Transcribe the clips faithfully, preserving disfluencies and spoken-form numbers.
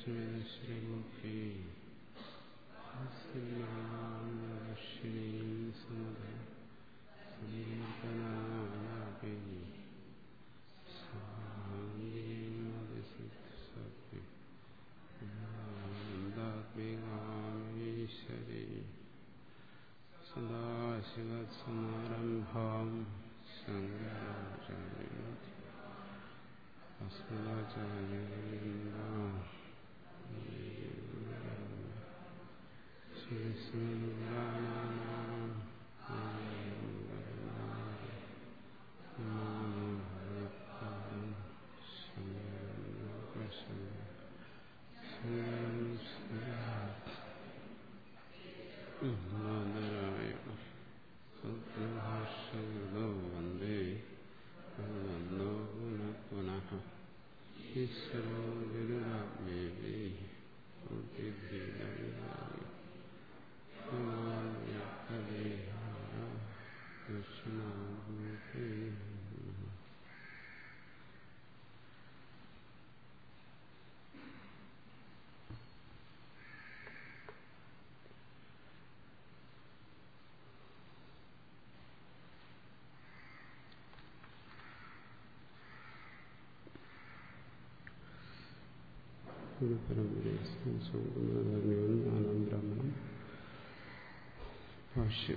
ശ്രീമുഖി സദാത്മികാമീശ്വരി സദാശിവസമാരംഭാം ശങ്കരാചാര്യ അസ്മദാചാര്യ വന്ദേ ഭഗവന്തോ പുനഃ പുനഃ ഈശ്വരോ ഗുരുരാജ്ഞേ ദക്ഷിണാമൂർത്തി. ജ്ഞാനം ബ്രാഹ്മണം ഭാഷ്യം.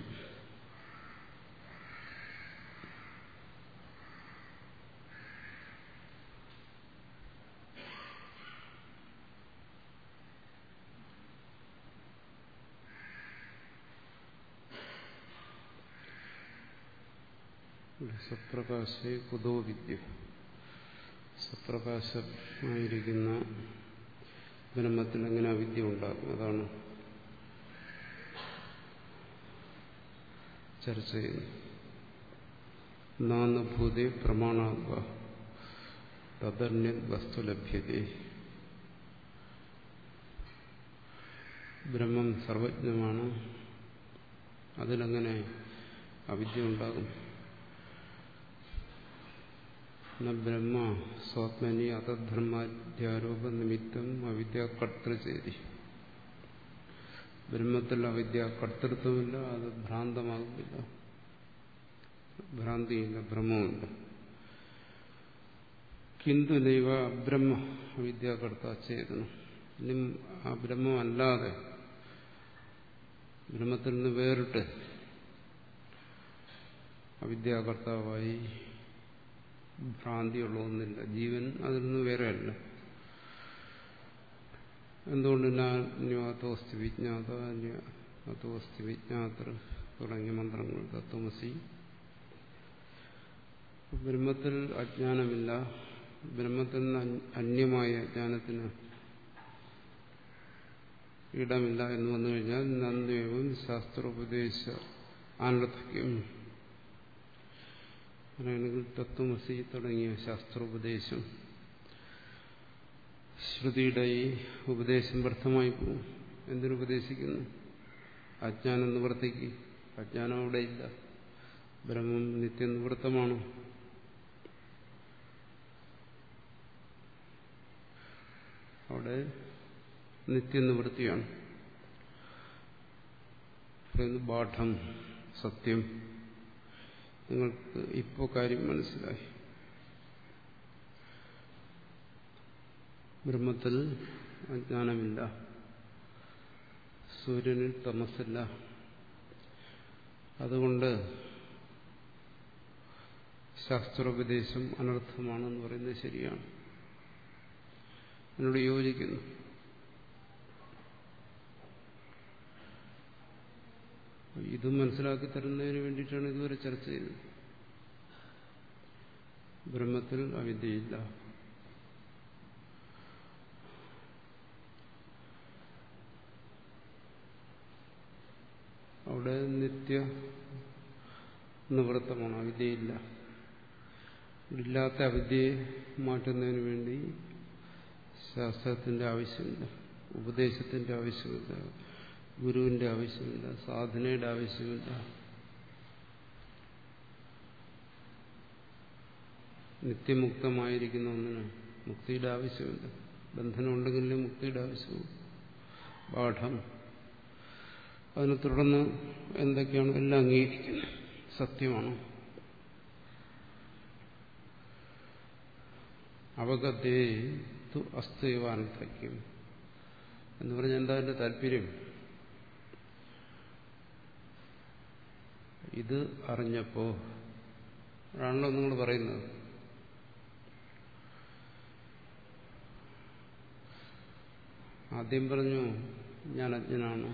സപ്രകാശേ കുതോ വിദ്യ, സപ്രകാശമായിരിക്കുന്ന ബ്രഹ്മത്തിൽ എങ്ങനെ അവിദ്യ ഉണ്ടാകും, അതാണ് ചർച്ച ചെയ്യുന്നത്. നാന്ന ഭൂതേ പ്രമാണാത്വ തദന്യത് വസ്തു ലഭ്യതേ. ബ്രഹ്മം സർവജ്ഞമാണ്, അതിലെങ്ങനെ അവിദ്യ ഉണ്ടാകും? ബ്രഹ്മ സ്വാത്മനി അതധർമാധ്യാരോപ നിമിത്തം അവിദ്യ കർത്തൃചേരി. ബ്രഹ്മത്തിൽ അവിദ്യ കർത്തൃത്വമില്ല, അത് ഭ്രാന്തമാകുന്നില്ല, ഭ്രാന്തിയില്ല, ഭ്രമവുമില്ല. കിന്തു നൈവ അബ്രഹ്മ അവിദ്യാകർത്ത ചേതനം. ഇനി ആ ബ്രഹ്മമല്ലാതെ ബ്രഹ്മത്തിൽ നിന്ന് വേറിട്ട് അവിദ്യാകർത്താവായി ഭ്രാന്തിയുള്ള ഒന്നില്ല. ജീവൻ അതിൽ നിന്ന് വേറെയല്ല. എന്തുകൊണ്ട് അന്യോസ്തി വിജ്ഞാത അന്യോസ്തി വിജ്ഞാതൃ തുടങ്ങിയ മന്ത്രങ്ങൾ തത്വമസി. ബ്രഹ്മത്തിൽ അജ്ഞാനമില്ല, ബ്രഹ്മത്തിൽ നിന്ന് അന്യമായ അജ്ഞാനത്തിന് ഇടമില്ല എന്ന് വന്നു കഴിഞ്ഞാൽ നന്ദേവം ശാസ്ത്രോപദേശ അനർത്ഥക്യം. അങ്ങനെയാണെങ്കിൽ തത്വമസി തുടങ്ങിയ ശാസ്ത്രോപദേശം, ശ്രുതിയുടെ ഈ ഉപദേശം വ്യർത്ഥമായി പോകും. എന്തിനുപദേശിക്കുന്നു? അജ്ഞാനം നിവർത്തിക്ക്. അജ്ഞാനം അവിടെയില്ല. ബ്രഹ്മം നിത്യനിവൃത്തമാണ്. അവിടെ നിത്യനിവൃത്തിയാണ്. ബാഠം സത്യം. നിങ്ങൾക്ക് ഇപ്പോ കാര്യം മനസ്സിലായി. ബ്രഹ്മത്തിൽ അജ്ഞാനമില്ല, സൂര്യനിൽ തമസില്ല. അതുകൊണ്ട് ശാസ്ത്രോപദേശം അനർത്ഥമാണെന്ന് പറയുന്നത് ശരിയാണ്. എന്നോട് യോജിക്കുന്നു. ഇതും മനസ്സിലാക്കി തരുന്നതിന് വേണ്ടിയിട്ടാണ് ഇതുവരെ ചർച്ച ചെയ്തത്. ബ്രഹ്മത്തിൽ അവിദ്യയില്ല, അവിടെ നിത്യ നിവൃത്തമാണ്, അവിദ്യയില്ല. ഇല്ലാത്ത അവിദ്യയെ മാറ്റുന്നതിന് വേണ്ടി ശാസ്ത്രത്തിന്റെ ആവശ്യമില്ല, ഉപദേശത്തിന്റെ ആവശ്യമില്ല, ഗുരുവിന്റെ ആവശ്യമില്ല, സാധനയുടെ ആവശ്യമില്ല. നിത്യമുക്തമായിരിക്കുന്ന ഒന്നിന് മുക്തിയുടെ ആവശ്യമില്ല. ബന്ധനം ഉണ്ടെങ്കിലേ മുക്തിയുടെ ആവശ്യവും. പാഠം അതിനെ തുടർന്ന് എന്തൊക്കെയാണ് എല്ലാം അംഗീകരിക്കുന്നത്, സത്യമാണ്. അവഗതേ തു അസ്തൈവാനർത്ഥ്യം എന്ന് പറഞ്ഞാൽ എന്താ അതിന്റെ താല്പര്യം? ഇത് അറിഞ്ഞപ്പോ ആണല്ലോ നിങ്ങൾ പറയുന്നത്. ആദ്യം പറഞ്ഞു ഞാൻ അജ്ഞനാണ്,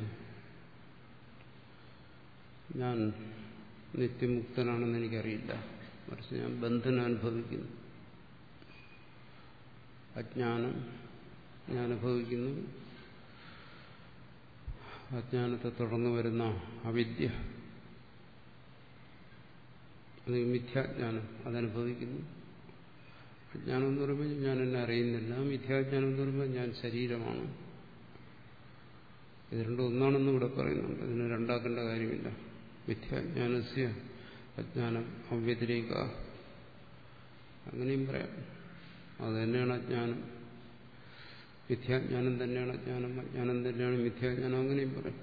ഞാൻ നിത്യമുക്തനാണെന്ന് എനിക്കറിയില്ല, മറിച്ച് ഞാൻ ബന്ധനം അനുഭവിക്കുന്നു. അജ്ഞാനം ഞാൻ അനുഭവിക്കുന്നു. അജ്ഞാനത്തെ തുടർന്ന് വരുന്ന അവിദ്യ, അല്ലെങ്കിൽ മിഥ്യാജ്ഞാനം, അതനുഭവിക്കുന്നു. അജ്ഞാനം എന്ന് പറയുമ്പോൾ ഞാൻ എന്നെ അറിയുന്നില്ല. മിഥ്യാജ്ഞാനം എന്ന് പറയുമ്പോൾ ഞാൻ ശരീരമാണ്. ഇത് രണ്ടും ഒന്നാണെന്ന് ഇവിടെ പറയുന്നുണ്ട്. ഇതിന് രണ്ടാക്കേണ്ട കാര്യമില്ല. മിഥ്യാജ്ഞാനസ്യ അജ്ഞാനം അവ്യതിരേക, അങ്ങനെയും പറയാം. അത് തന്നെയാണ് അജ്ഞാനം. മിഥ്യാജ്ഞാനം തന്നെയാണ് അജ്ഞാനം, അജ്ഞാനം തന്നെയാണ് മിഥ്യാജ്ഞാനം, അങ്ങനെയും പറയാം.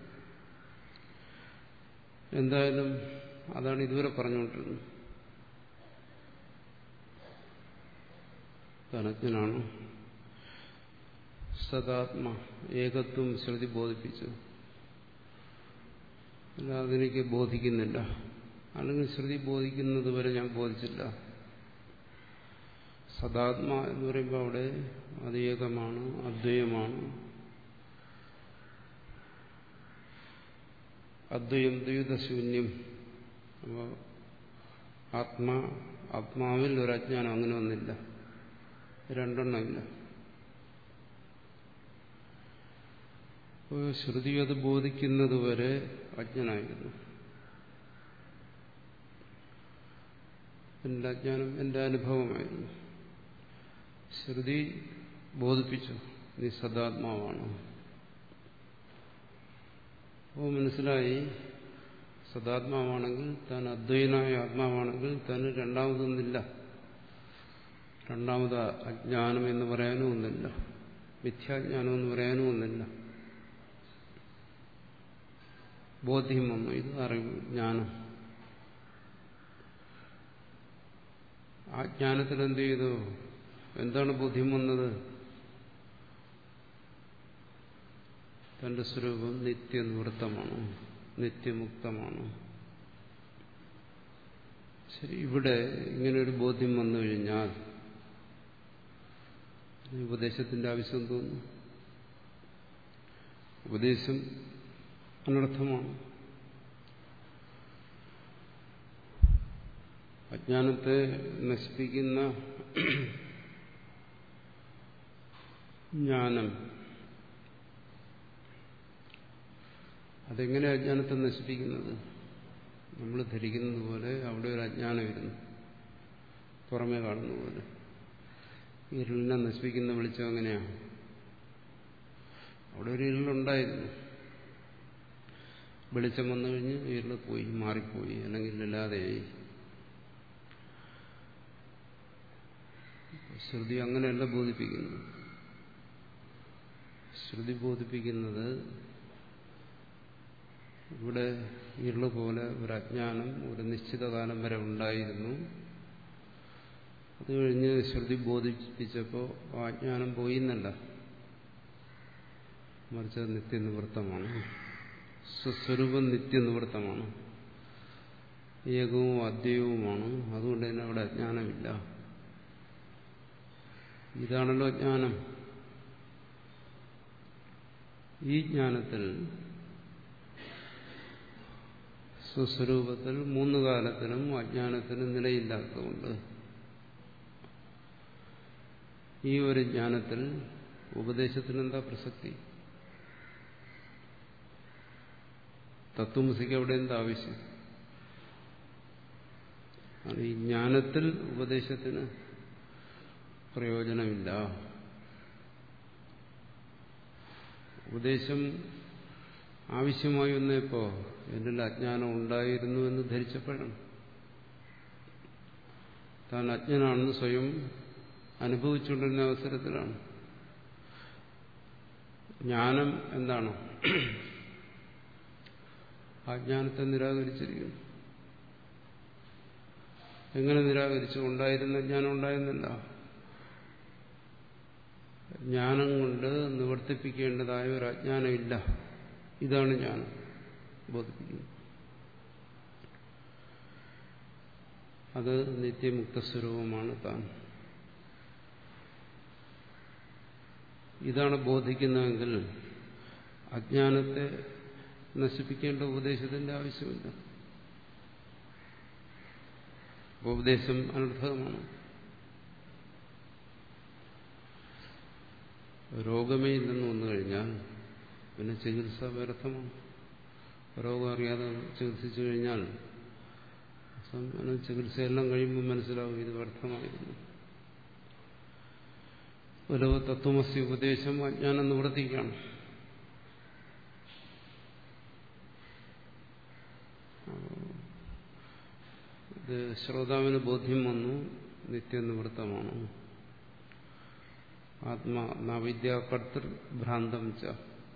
എന്തായാലും അതാണ് ഇതുവരെ പറഞ്ഞുകൊണ്ടിരുന്നത്. തനജ്ഞനാണ്. സദാത്മ ഏകത്വം ശ്രുതി ബോധിപ്പിച്ചു. അല്ല, അതെനിക്ക് ബോധിക്കുന്നില്ല, അല്ലെങ്കിൽ ശ്രുതി ബോധിക്കുന്നത് വരെ ഞാൻ ബോധിച്ചില്ല. സദാത്മ എന്ന് പറയുമ്പോൾ അവിടെ അത് ഏകമാണ്, അദ്വയമാണ്. അദ്വയം ദ്വൈതശൂന്യം. അപ്പോൾ ആത്മാ ആത്മാവിൽ ഒരു അജ്ഞാനം അങ്ങനെ ഒന്നില്ല, രണ്ടെണ്ണമില്ല. അപ്പോൾ ശ്രുതി അത് ബോധിക്കുന്നത് വരെ അജ്ഞനായിരുന്നു. എന്റെ അജ്ഞാനം എന്റെ അനുഭവമായിരുന്നു. ശ്രുതി ബോധിപ്പിച്ചു നീ സദാത്മാവാണ്. അപ്പോൾ മനസ്സിലായി സദാത്മാവാണെങ്കിൽ, താൻ അദ്വൈനായ ആത്മാവാണെങ്കിൽ തന്നെ രണ്ടാമതൊന്നില്ല. രണ്ടാമത് അജ്ഞാനം എന്ന് പറയാനും ഒന്നില്ല, മിഥ്യാജ്ഞാനം എന്ന് പറയാനും ഒന്നില്ല. ബോധ്യം വന്നു, ഇത് അറിവ്, ജ്ഞാനം. ആ ജ്ഞാനത്തിൽ എന്ത് ചെയ്തു? എന്താണ് ബോധ്യം വന്നത്? തന്റെ സ്വരൂപം നിത്യനിവൃത്തമാണ്, നിത്യമുക്തമാണ്. ശരി, ഇവിടെ ഇങ്ങനൊരു ബോധ്യം വന്നു കഴിഞ്ഞാൽ ഉപദേശത്തിന്റെ ആവശ്യം തോന്നുന്നു. ഉപദേശം അനർത്ഥമാണ്. അജ്ഞാനത്തെ നശിപ്പിക്കുന്ന ജ്ഞാനം, അതെങ്ങനെ അജ്ഞാനത്തെ നശിപ്പിക്കുന്നത്? നമ്മൾ ധരിക്കുന്നത് പോലെ അവിടെ ഒരു അജ്ഞാനം ഇരുന്നു, പുറമേ കാണുന്ന പോലെ. ഇരുളിനെ നശിപ്പിക്കുന്ന വെളിച്ചം എങ്ങനെയാണ്? അവിടെ ഒരു ഇരുളുണ്ടായിരുന്നു, വെളിച്ചം വന്നു കഴിഞ്ഞ് ഇരുള് പോയി, മാറിപ്പോയി, അല്ലെങ്കിൽ ഇല്ലാതെയായി. ശ്രുതി അങ്ങനെയല്ല ബോധിപ്പിക്കുന്നു. ശ്രുതി ബോധിപ്പിക്കുന്നത് ഇവിടെ ഇരുള് പോലെ ഒരു അജ്ഞാനം ഒരു നിശ്ചിത കാലം വരെ ഉണ്ടായിരുന്നു. അത് കഴിഞ്ഞ് ശ്രുതി ബോധിപ്പിച്ചപ്പോൾ ആ അജ്ഞാനം പോയി എന്നല്ല, മറിച്ച് നിത്യനിവൃത്തമാണ്. സ്വസ്വരൂപം നിത്യനിവൃത്തമാണ്, ഏകവും അദ്വൈതവുമാണ്. അതുകൊണ്ട് തന്നെ അവിടെ അജ്ഞാനമില്ല. ഇതാണല്ലോ ജ്ഞാനം. ഈ ജ്ഞാനത്തിൽ സ്വസ്വരൂപത്തിൽ മൂന്ന് കാലത്തിനും അജ്ഞാനത്തിന് നിലയില്ലാത്തതുകൊണ്ട് ഈ ഒരു ജ്ഞാനത്തിൽ ഉപദേശത്തിനെന്താ പ്രസക്തി? തത്വമസിക്ക് അവിടെ എന്താ ആവശ്യം? ഈ ജ്ഞാനത്തിൽ ഉപദേശത്തിന് പ്രയോജനമില്ല. ഉപദേശം ആവശ്യമായി വന്നപ്പോ എന്നിൽ അജ്ഞാനം ഉണ്ടായിരുന്നു എന്ന് ധരിച്ചപ്പോഴാണ്. താൻ അജ്ഞനാണെന്ന് സ്വയം അനുഭവിച്ചുകൊണ്ടിരുന്ന അവസരത്തിലാണ്. ജ്ഞാനം എന്താണ്? അജ്ഞാനത്തെ നിരാകരിച്ചിരിക്കുന്നു. എങ്ങനെ നിരാകരിച്ചു? ഉണ്ടായിരുന്ന ജ്ഞാനം ഉണ്ടായിരുന്നില്ല. ജ്ഞാനം കൊണ്ട് നിവർത്തിപ്പിക്കേണ്ടതായ ഒരു അജ്ഞാനമില്ല. ഇതാണ് ജ്ഞാനം ബോധിപ്പിക്കുന്നത്. അത് നിത്യമുക്തസ്വരൂപമാണ് താൻ. ഇതാണ് ബോധിക്കുന്നതെങ്കിൽ അജ്ഞാനത്തെ നശിപ്പിക്കേണ്ട ഉപദേശത്തിന്റെ ആവശ്യമില്ല. ഉപദേശം അനർത്ഥകമാണ്. രോഗമേ ഇല്ലെന്ന് വന്നു കഴിഞ്ഞാൽ പിന്നെ ചികിത്സ വ്യർത്ഥമാണ്. രോഗം അറിയാതെ ചികിത്സിച്ചു കഴിഞ്ഞാൽ ചികിത്സയെല്ലാം കഴിയുമ്പോൾ മനസ്സിലാവും ഇത് വ്യർത്ഥമായിരുന്നു. ഒരു തത്വമസി ഉപദേശം അജ്ഞാനം നിവർത്തിക്കുകയാണ്. ഇത് ശ്രോതാവിന് ബോധ്യം വന്നു, നിത്യനിവൃത്തമാണ്. ആത്മാ നാവിദ്യ കർത്തൃ ഭ്രാന്തം ച,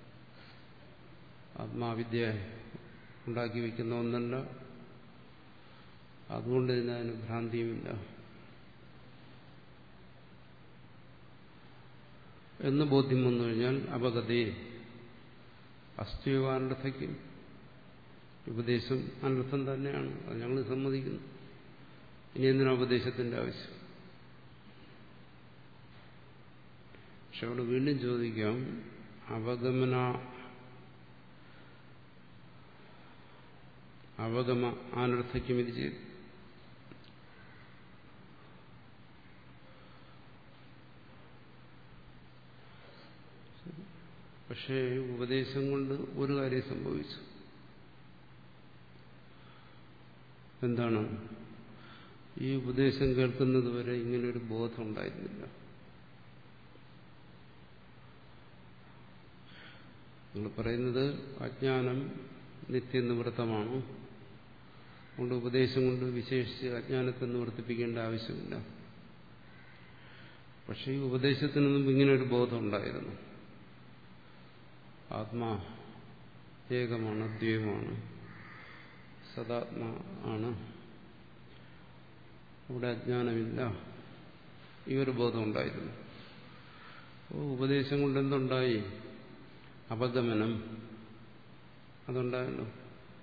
ആത്മാവിദ്യ ഉണ്ടാക്കി വയ്ക്കുന്ന ഒന്നല്ല, അതുകൊണ്ട് തന്നെ അതിന് ഭ്രാന്തിയുമില്ല എന്ന് ബോധ്യം വന്നു കഴിഞ്ഞാൽ അപഗതയെ അസ്ത്വവാനർത്ഥയ്ക്കും ഉപദേശം അനർത്ഥം തന്നെയാണ്. അത് ഞങ്ങൾ സമ്മതിക്കുന്നു. ഇനി എന്തിനാ ഉപദേശത്തിന്റെ ആവശ്യം? പക്ഷെ അവിടെ വീണ്ടും ചോദിക്കാം, അവഗമന അവഗമ അനർത്ഥയ്ക്കും ഇത് ചെയ്തു. പക്ഷേ ഉപദേശം കൊണ്ട് ഒരു കാര്യം സംഭവിച്ചു. എന്താണ്? ഈ ഉപദേശം കേൾക്കുന്നത് വരെ ഇങ്ങനൊരു ബോധം ഉണ്ടായിരുന്നില്ല. നിങ്ങൾ പറയുന്നത് അജ്ഞാനം നിത്യനിവൃത്തമാണ്, അതുകൊണ്ട് ഉപദേശം കൊണ്ട് വിശേഷിച്ച് അജ്ഞാനത്തെ നിവർത്തിപ്പിക്കേണ്ട ആവശ്യമില്ല. പക്ഷേ ഈ ഉപദേശത്തിന് മുമ്പ് ഇങ്ങനൊരു ബോധം ഉണ്ടായിരുന്നു. ആത്മാ ഏകമാണ്, അദ്വൈതമാണ്, സദാത്മാ ആണ്, അവിടെ അജ്ഞാനമില്ല. ഈ ഒരു ബോധം ഉണ്ടായിരുന്നു. അപ്പോൾ ഉപദേശം കൊണ്ട് എന്തുണ്ടായി? അപഗമനം അതുണ്ടായല്ലോ.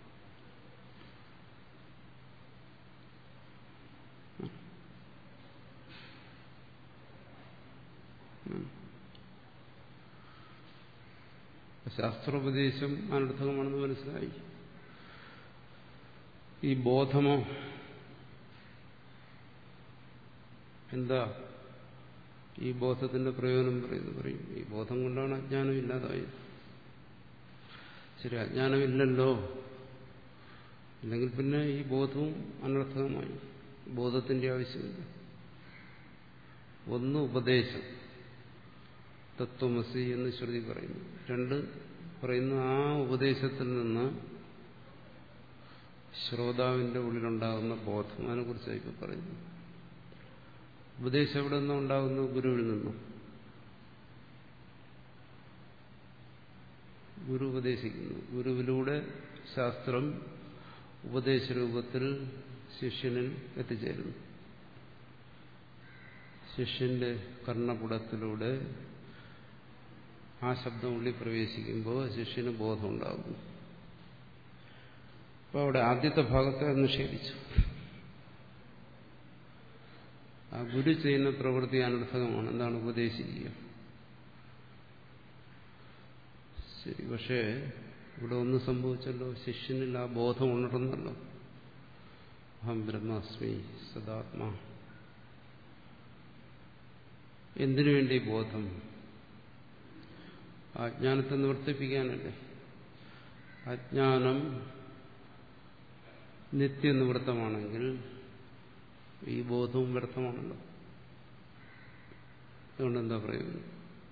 ശാസ്ത്രോപദേശം അനർത്ഥകമാണെന്ന് മനസ്സിലായി. ഈ ബോധമോ എന്താ? ഈ ബോധത്തിന്റെ പ്രയോജനം പറയുന്നു പറയും ഈ ബോധം കൊണ്ടാണ് അജ്ഞാനം ഇല്ലാതായത്. ശരി, അജ്ഞാനമില്ലല്ലോ, അല്ലെങ്കിൽ പിന്നെ ഈ ബോധവും അനർത്ഥകമായി. ബോധത്തിന്റെ ആവശ്യമില്ല. ഒന്ന് ഉപദേശം, തത്വമസി എന്ന് ശ്രുതി പറയുന്നു. രണ്ട് പറയുന്നു ആ ഉപദേശത്തിൽ നിന്ന് ശ്രോതാവിന്റെ ഉള്ളിലുണ്ടാകുന്ന ബോധം, അതിനെക്കുറിച്ചാണ് ഇപ്പൊ പറയുന്നു. ഉപദേശം എവിടെ നിന്നും ഉണ്ടാകുന്നു? ഗുരുവിൽ നിന്നും. ഗുരു ഉപദേശിക്കുന്നു. ഗുരുവിലൂടെ ശാസ്ത്രം ഉപദേശരൂപത്തിൽ ശിഷ്യനിൽ എത്തിച്ചേരുന്നു. ശിഷ്യന്റെ കർണപുടത്തിലൂടെ ആ ശബ്ദം ഉള്ളിൽ പ്രവേശിക്കുമ്പോൾ ശിഷ്യന് ബോധം ഉണ്ടാകുന്നു. അപ്പോൾ അവിടെ ആദ്യത്തെ ഭാഗത്തെ നിഷേധിച്ചു. ആ ഗുരു ചെയ്യുന്ന പ്രവൃത്തി അനർത്ഥകമാണ്. എന്താണ്? ഉപദേശിക്കുക. ശരി, പക്ഷേ ഇവിടെ ഒന്ന് സംഭവിച്ചല്ലോ, ശിഷ്യനിൽ ആ ബോധം ഉണർന്നല്ലോ. അഹം ബ്രഹ്മാസ്മി സദാത്മാ. എന്തിനു വേണ്ടി ബോധം? അജ്ഞാനത്തെ നിവർത്തിപ്പിക്കാനല്ലേ. അജ്ഞാനം നിത്യനിവൃത്തമാണെങ്കിൽ ഈ ബോധവും വ്യർത്ഥമാണല്ലോ. അതുകൊണ്ട് എന്താ പ്രയോജനം?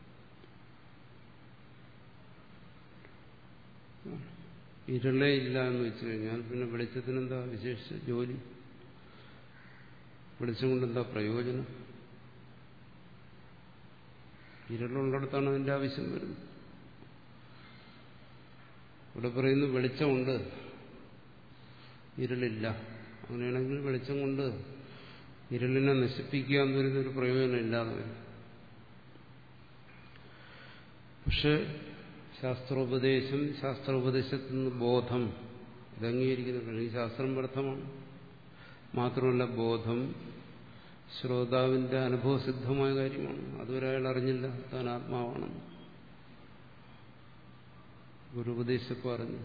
ഇരുളേ ഇല്ല എന്ന് വെച്ചു കഴിഞ്ഞാൽ പിന്നെ വെളിച്ചത്തിനെന്താ വിശേഷിച്ച ജോലി? വെളിച്ചം കൊണ്ടെന്താ പ്രയോജനം? ഇരുളുള്ളിടത്താണ് അതിന്റെ ആവശ്യം വരുന്നത്. ഇവിടെ പറയുന്നു വെളിച്ചമുണ്ട്, ഇരുളില്ല. അങ്ങനെയാണെങ്കിൽ വെളിച്ചം കൊണ്ട് ഇരുളിനെ നശിപ്പിക്കുക എന്ന് പറയുന്നൊരു പ്രയോജനം ഇല്ലാതെ വരും. പക്ഷെ ശാസ്ത്രോപദേശം, ശാസ്ത്രോപദേശത്തിൽ നിന്ന് ബോധം ഇത് അംഗീകരിക്കുന്നുണ്ട്. ഈ ശാസ്ത്രം വ്യർത്ഥമാണ്. മാത്രമല്ല ബോധം ശ്രോതാവിന്റെ അനുഭവസിദ്ധമായ കാര്യമാണ്. അതുവരെ അയാൾ അറിഞ്ഞില്ല താൻ ആത്മാവാണെന്ന്. ഗുരു ഉപദേശിച്ചപ്പോൾ അറിഞ്ഞു.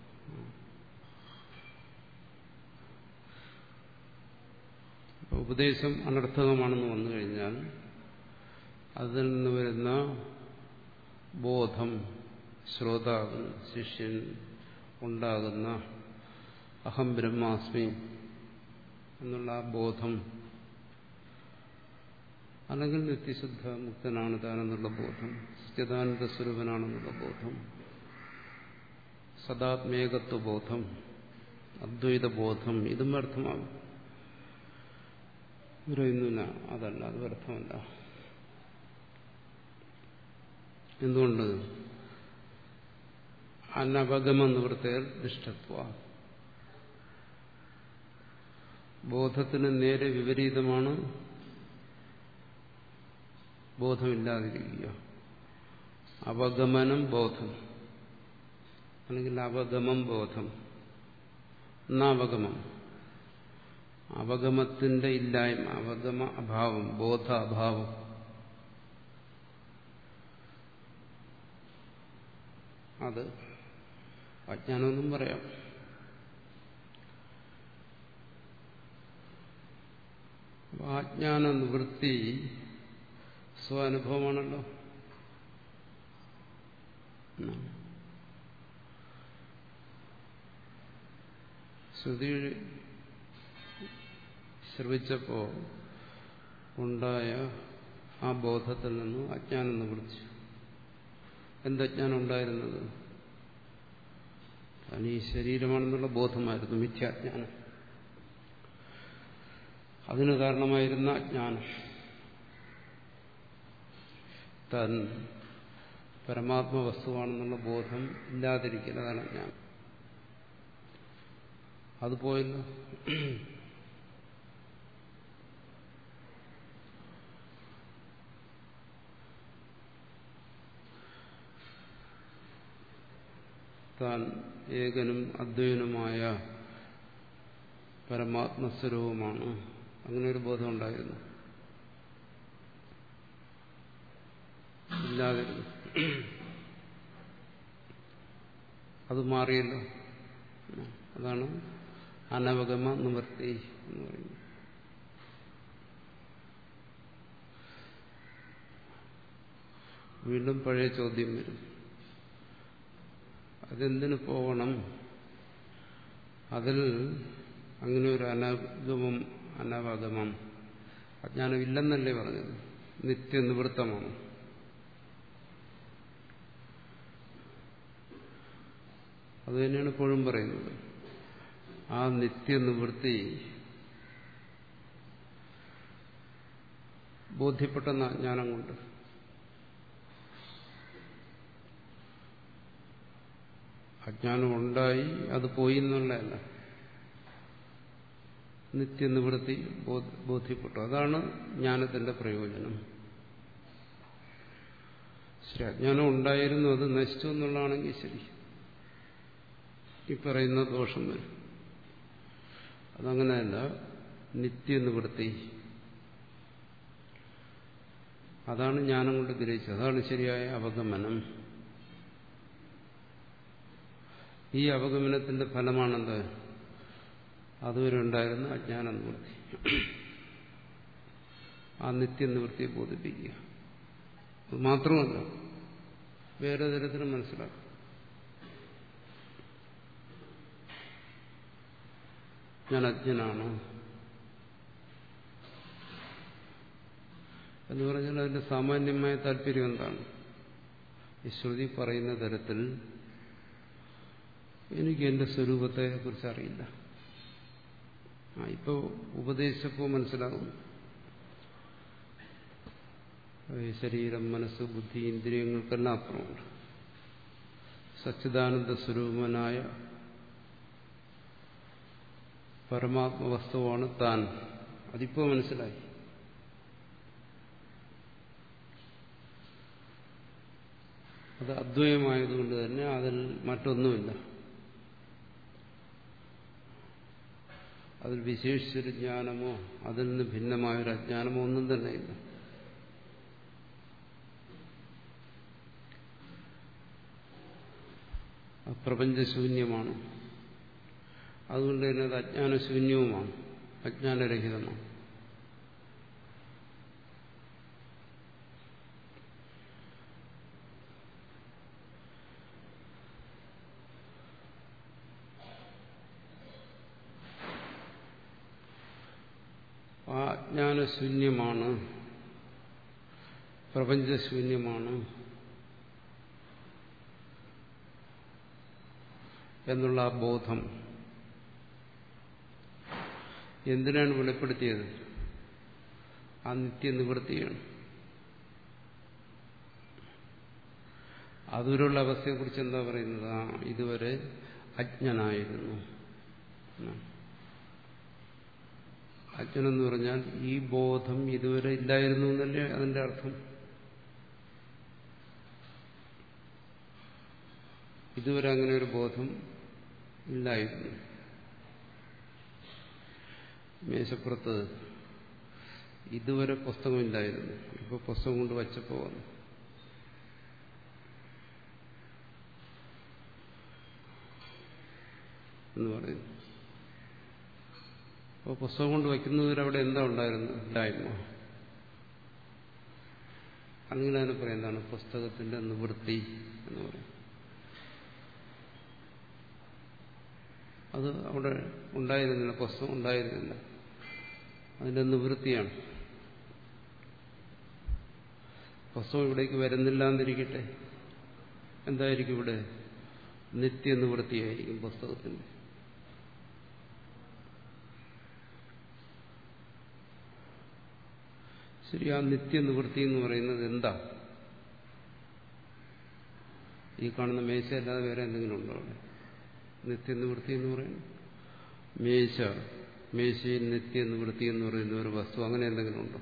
ഉപദേശം അനർത്ഥകമാണെന്ന് വന്നു കഴിഞ്ഞാൽ അതിൽ നിന്ന് വരുന്ന ബോധം, ശ്രോതാവ് ശിഷ്യൻ ഉണ്ടാകുന്ന അഹം ബ്രഹ്മാസ്മി എന്നുള്ള ആ ബോധം, അല്ലെങ്കിൽ നിത്യശുദ്ധ മുക്തനാണ് താനെന്നുള്ള ബോധം, സച്ചിദാനന്ദ സ്വരൂപനാണെന്നുള്ള ബോധം, സദാത്മേകത്വ ബോധം, അദ്വൈത ബോധം, ഇതും വ്യർത്ഥമാകും. പറയുന്നില്ല അതല്ല, അത് വ്യർത്ഥമല്ല. എന്തുകൊണ്ട്? അനവഗമ നിവൃത്തേർ ദുഷ്ടത്വ, ബോധത്തിന് നേരെ വിപരീതമാണ് ബോധമില്ലാതിരിക്കുക. അവഗമനം ബോധം, അല്ലെങ്കിൽ അവഗമം ബോധം, എന്നാവഗമം അവഗമത്തിന്റെ ഇല്ലായ്മ, അവഗമ അഭാവം, ബോധ അഭാവം. അത് അജ്ഞാനമെന്നും പറയാം. അജ്ഞാന നിവൃത്തി സ്വാനുഭവമാണല്ലോ. ശ്രുതി ശ്രവിച്ചപ്പോ ഉണ്ടായ ആ ബോധത്തിൽ നിന്ന് അജ്ഞാനം നിവൃത്തിച്ചു. എന്തജ്ഞാനം ഉണ്ടായിരുന്നത്? താൻ ഈ ശരീരമാണെന്നുള്ള ബോധമായിരുന്നു, മിഥ്യാജ്ഞാനം. അതിന് കാരണമായിരുന്ന അജ്ഞാനം, താൻ പരമാത്മ വസ്തുവാണെന്നുള്ള ബോധം ഇല്ലാതിരിക്കില്ല, അതാണ് അജ്ഞാനം. അത് പോയല്ലോ. താൻ ഏകനും അദ്വൈനുമായ പരമാത്മസ്വരൂപമാണ്, അങ്ങനെ ഒരു ബോധം ഉണ്ടായിരുന്നു, ഇല്ലാതിരുന്നു. അത് മാറിയല്ലോ. അതാണ് അനവഗമ നിവൃത്തി എന്ന് പറയുന്നത്. വീണ്ടും പഴയ ചോദ്യം വരും, അതെന്തിനു പോകണം? അതിൽ അങ്ങനെ ഒരു അനഗമം അനവഗമം അജ്ഞാനമില്ലെന്നല്ലേ പറഞ്ഞത്? നിത്യനിവൃത്തമാണ്. അത് തന്നെയാണ് ഇപ്പോഴും പറയുന്നത്. ആ നിത്യനിവൃത്തി ബോധ്യപ്പെട്ടെന്ന ജ്ഞാനം കൊണ്ട്. അജ്ഞാനം ഉണ്ടായി അത് പോയി എന്നുള്ളതല്ല, നിത്യനിവൃത്തി ബോധ്യപ്പെട്ടു. അതാണ് ജ്ഞാനത്തിന്റെ പ്രയോജനം. ശരി, അജ്ഞാനം ഉണ്ടായിരുന്നു, അത് നശിച്ചു എന്നുള്ളതാണെങ്കിൽ ശരി, ഈ പറയുന്ന ദോഷം വരും. അതങ്ങനെയല്ല, നിത്യനിവൃത്തി അതാണ് ജ്ഞാനം കൊണ്ട് ഗ്രഹിച്ചത്. അതാണ് ശരിയായ അവഗമനം. ഈ അവഗമനത്തിന്റെ ഫലമാണെന്ത്? അതുവരെ ഉണ്ടായിരുന്ന അജ്ഞാന നിവൃത്തി. ആ നിത്യനിവൃത്തിയെ ബോധിപ്പിക്കുക. അത് മാത്രമല്ല, വേറെ തരത്തിലും മനസ്സിലാക്കും. ഞാൻ അജ്ഞനാണ് എന്ന് പറഞ്ഞാൽ അതിന്റെ സാമാന്യമായ താല്പര്യം എന്താണ്? ഈ ശ്രുതി പറയുന്ന തരത്തിൽ എനിക്ക് എന്റെ സ്വരൂപത്തെ കുറിച്ച് അറിയില്ല. ആ ഇപ്പോ ഉപദേശിച്ചപ്പോ മനസ്സിലാകും. ശരീരം, മനസ്സ്, ബുദ്ധി, ഇന്ദ്രിയങ്ങൾക്കെല്ലാം അപ്പുറമുണ്ട്. സച്ചിദാനന്ദ സ്വരൂപനായ പരമാത്മവസ്തുവാണ് താൻ. അതിപ്പോ മനസ്സിലായി. അത് അദ്വൈതമായതുകൊണ്ട് തന്നെ അതിൽ മറ്റൊന്നുമില്ല. അതിൽ വിശേഷിച്ചൊരു ജ്ഞാനമോ അതിൽ നിന്ന് ഭിന്നമായൊരു അജ്ഞാനമോ ഒന്നും തന്നെ ഇല്ല. പ്രപഞ്ചശൂന്യമാണ്. അതുകൊണ്ട് തന്നെ അത് അജ്ഞാനശൂന്യവുമാണ്, അജ്ഞാനരഹിതമാണ്. ആ അജ്ഞാനശൂന്യമാണ്, പ്രപഞ്ചശൂന്യമാണ് എന്നുള്ള ആ ബോധം എന്തിനാണ് വെളിപ്പെടുത്തിയത്? ആ നിത്യനിവൃത്തിയാണ്. അതുവരെയുള്ള അവസ്ഥയെക്കുറിച്ച് എന്താ പറയുന്നത്? ആ ഇതുവരെ അജ്ഞനായിരുന്നു. അജ്ഞനെന്ന് പറഞ്ഞാൽ ഈ ബോധം ഇതുവരെ ഇല്ലായിരുന്നു എന്നല്ലേ അതിന്റെ അർത്ഥം. ഇതുവരെ അങ്ങനെ ഒരു ബോധം ഇല്ലായിരുന്നു. മേശപ്പുറത്ത് ഇതുവരെ പുസ്തകമില്ലായിരുന്നു, ഇപ്പൊ പുസ്തകം കൊണ്ട് വച്ചപ്പോ വന്നു. എന്ന് പറയുന്നു. അപ്പോൾ പുസ്തകം കൊണ്ട് വയ്ക്കുന്നവർ അവിടെ എന്താ ഉണ്ടായിരുന്നു? ഇല്ലായ്മ. അങ്ങനെ അതിനെ പറയാം എന്താണ്? പുസ്തകത്തിന്റെ നിവൃത്തി എന്ന് പറയും. അത് അവിടെ ഉണ്ടായിരുന്നില്ല, പുസ്തകം ഉണ്ടായിരുന്നില്ല, അതിന്റെ നിവൃത്തിയാണ്. പുസ്തകം ഇവിടേക്ക് വരുന്നില്ല എന്നിരിക്കട്ടെ, എന്തായിരിക്കും ഇവിടെ? നിത്യനിവൃത്തിയായിരിക്കും പുസ്തകത്തിന്റെ. ശരി, ആ നിത്യനിവൃത്തി എന്ന് പറയുന്നത് എന്താ? ഈ കാണുന്ന മേശയല്ലാതെ വേറെ എന്തെങ്കിലും ഉണ്ടോ അവിടെ? നിത്യനിവൃത്തി എന്ന് പറയുന്നത് മേശ, മേശയിൽ നിത്യനിവൃത്തി എന്ന് പറയുന്ന ഒരു വസ്തു, അങ്ങനെ എന്തെങ്കിലും ഉണ്ടോ?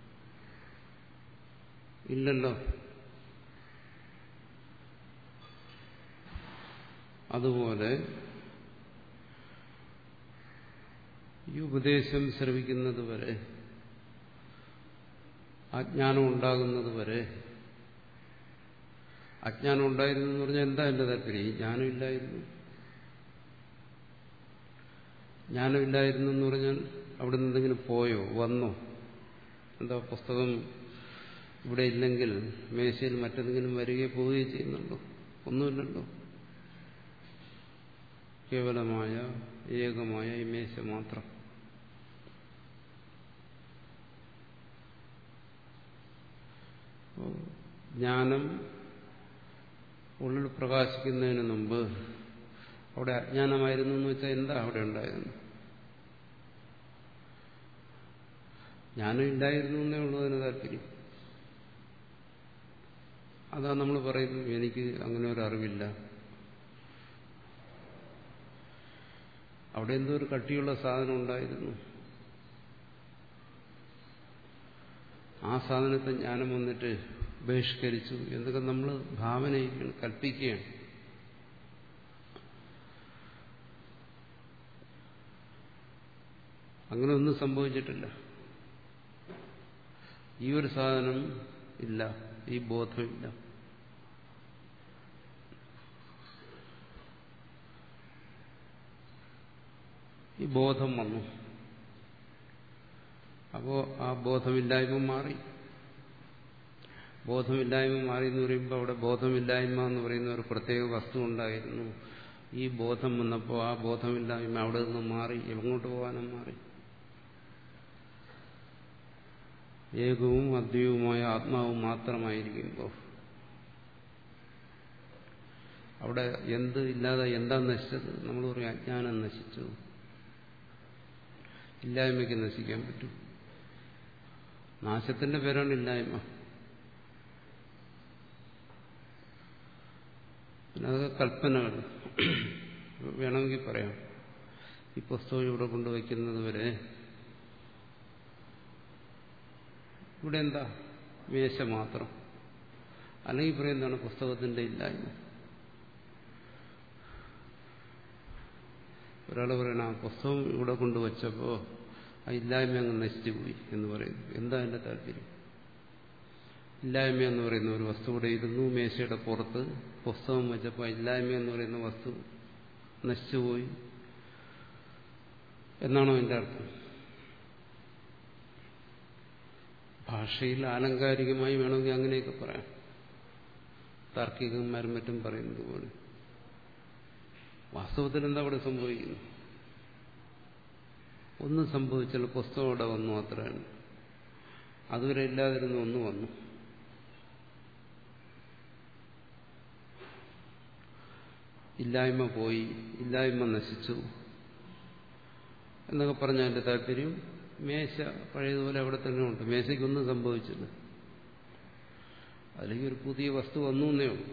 ഇല്ലല്ലോ. അതുപോലെ ഈ ഉപദേശം ശ്രവിക്കുന്നത് വരെ, അജ്ഞാനം ഉണ്ടാകുന്നത് വരെ, അജ്ഞാനം ഉണ്ടായിരുന്നു എന്ന് പറഞ്ഞാൽ എന്താ എന്റെ താല്പര്യം? ഈ ജ്ഞാനമില്ലായിരുന്നു. ജ്ഞാനമില്ലായിരുന്നു എന്ന് പറഞ്ഞാൽ അവിടെ നിന്ന് എന്തെങ്കിലും പോയോ, വന്നോ? എന്താ, പുസ്തകം ഇവിടെ ഇല്ലെങ്കിൽ മേശയിൽ മറ്റെന്തെങ്കിലും വരികയോ പോവുകയോ ചെയ്യുന്നുണ്ടോ? ഒന്നുമില്ലല്ലോ. കേവലമായ ഏകമായ ഈ മേശ മാത്രം. ജ്ഞാനം ഉള്ളിൽ പ്രകാശിക്കുന്നതിന് മുമ്പ് അവിടെ അജ്ഞാനമായിരുന്നു എന്ന് വെച്ചാൽ എന്താ അവിടെ ഉണ്ടായിരുന്നു? ജ്ഞാനം ഇല്ലായിരുന്നു എന്നേ ഉള്ളതിന് താല്പര്യം. അതാ നമ്മൾ പറയുന്നത് എനിക്ക് അങ്ങനെ ഒരു അറിവില്ല. അവിടെ എന്തോ ഒരു കട്ടിയുള്ള സാധനം ഉണ്ടായിരുന്നു, ആ സാധനത്തെ ജ്ഞാനം വന്നിട്ട് ബഹിഷ്കരിച്ചു എന്നൊക്കെ നമ്മൾ ഭാവന ചെയ്യുകയാണ്, കൽപ്പിക്കുകയാണ്. അങ്ങനെ ഒന്നും സംഭവിച്ചിട്ടില്ല. ഈ ഒരു സാധനം ഇല്ല, ഈ ബോധമില്ല. ഈ ബോധം വന്നു. അപ്പോ ആ ബോധമില്ലായ്മ മാറി. ബോധമില്ലായ്മ മാറി എന്ന് പറയുമ്പോൾ അവിടെ ബോധമില്ലായ്മ എന്ന് പറയുന്ന ഒരു പ്രത്യേക വസ്തു ഉണ്ടായിരുന്നു. ഈ ബോധം വന്നപ്പോൾ ആ ബോധമില്ലായ്മ അവിടെ നിന്ന് മാറി. എങ്ങോട്ട് പോകാനും മാറി. ഏകവും അദ്വൈതവുമായ ആത്മാവും മാത്രമായിരിക്കുമ്പോൾ അവിടെ എന്ത് ഇല്ലാതെ എന്താ നശിച്ചത്? നമ്മൾ പറയും അജ്ഞാനം നശിച്ചു. ഇല്ലായ്മയ്ക്ക് നശിക്കാൻ പറ്റും. നാശത്തിന്റെ പേരാണ് ഇല്ലായ്മ. അതൊക്കെ കൽപ്പനകൾ. വേണമെങ്കിൽ പറയാം, ഈ പുസ്തകം ഇവിടെ കൊണ്ടുവയ്ക്കുന്നത് വരെ ഇവിടെ എന്താ മേശ മാത്രം, അല്ലെങ്കിൽ പറയുന്നതാണ് പുസ്തകത്തിന്റെ ഇല്ലായ്മ. ഒരാൾ പറയണ ആ പുസ്തകം ഇവിടെ കൊണ്ടുവച്ചപ്പോ ആ ഇല്ലായ്മ അങ്ങ് നശിച്ചുപോയി എന്ന് പറയുന്നു. എന്താ എന്റെ താല്പര്യം? ഇല്ലായ്മ എന്ന് പറയുന്ന ഒരു വസ്തു ഇവിടെ ഇരുന്നു, മേശയുടെ പുറത്ത് പുസ്തകം വെച്ചപ്പോൾ ഇല്ലായ്മ എന്ന് പറയുന്ന വസ്തു നശിച്ചുപോയി എന്നാണോ എന്റെ അർത്ഥം? ഭാഷയിൽ ആലങ്കാരികമായി വേണമെങ്കിൽ അങ്ങനെയൊക്കെ പറയാം, താർക്കികന്മാരും മറ്റും പറയുന്നത് പോലെ. വാസ്തവത്തിൽ എന്താ അവിടെ സംഭവിക്കുന്നു? ഒന്നും സംഭവിച്ചാൽ പുസ്തകം അവിടെ വന്നു, അത്രയാണ്. അതുവരെ ഇല്ലാതിരുന്ന ഒന്ന് വന്നു. ഇല്ലായ്മ പോയി, ഇല്ലായ്മ നശിച്ചു എന്നൊക്കെ പറഞ്ഞ എന്റെ താല്പര്യം, മേശ പഴയതുപോലെ അവിടെ തന്നെ ഉണ്ട്, മേശയ്ക്കൊന്നും സംഭവിച്ചില്ല, അല്ലെങ്കിൽ ഒരു പുതിയ വസ്തു വന്നു എന്നേ ഉള്ളൂ.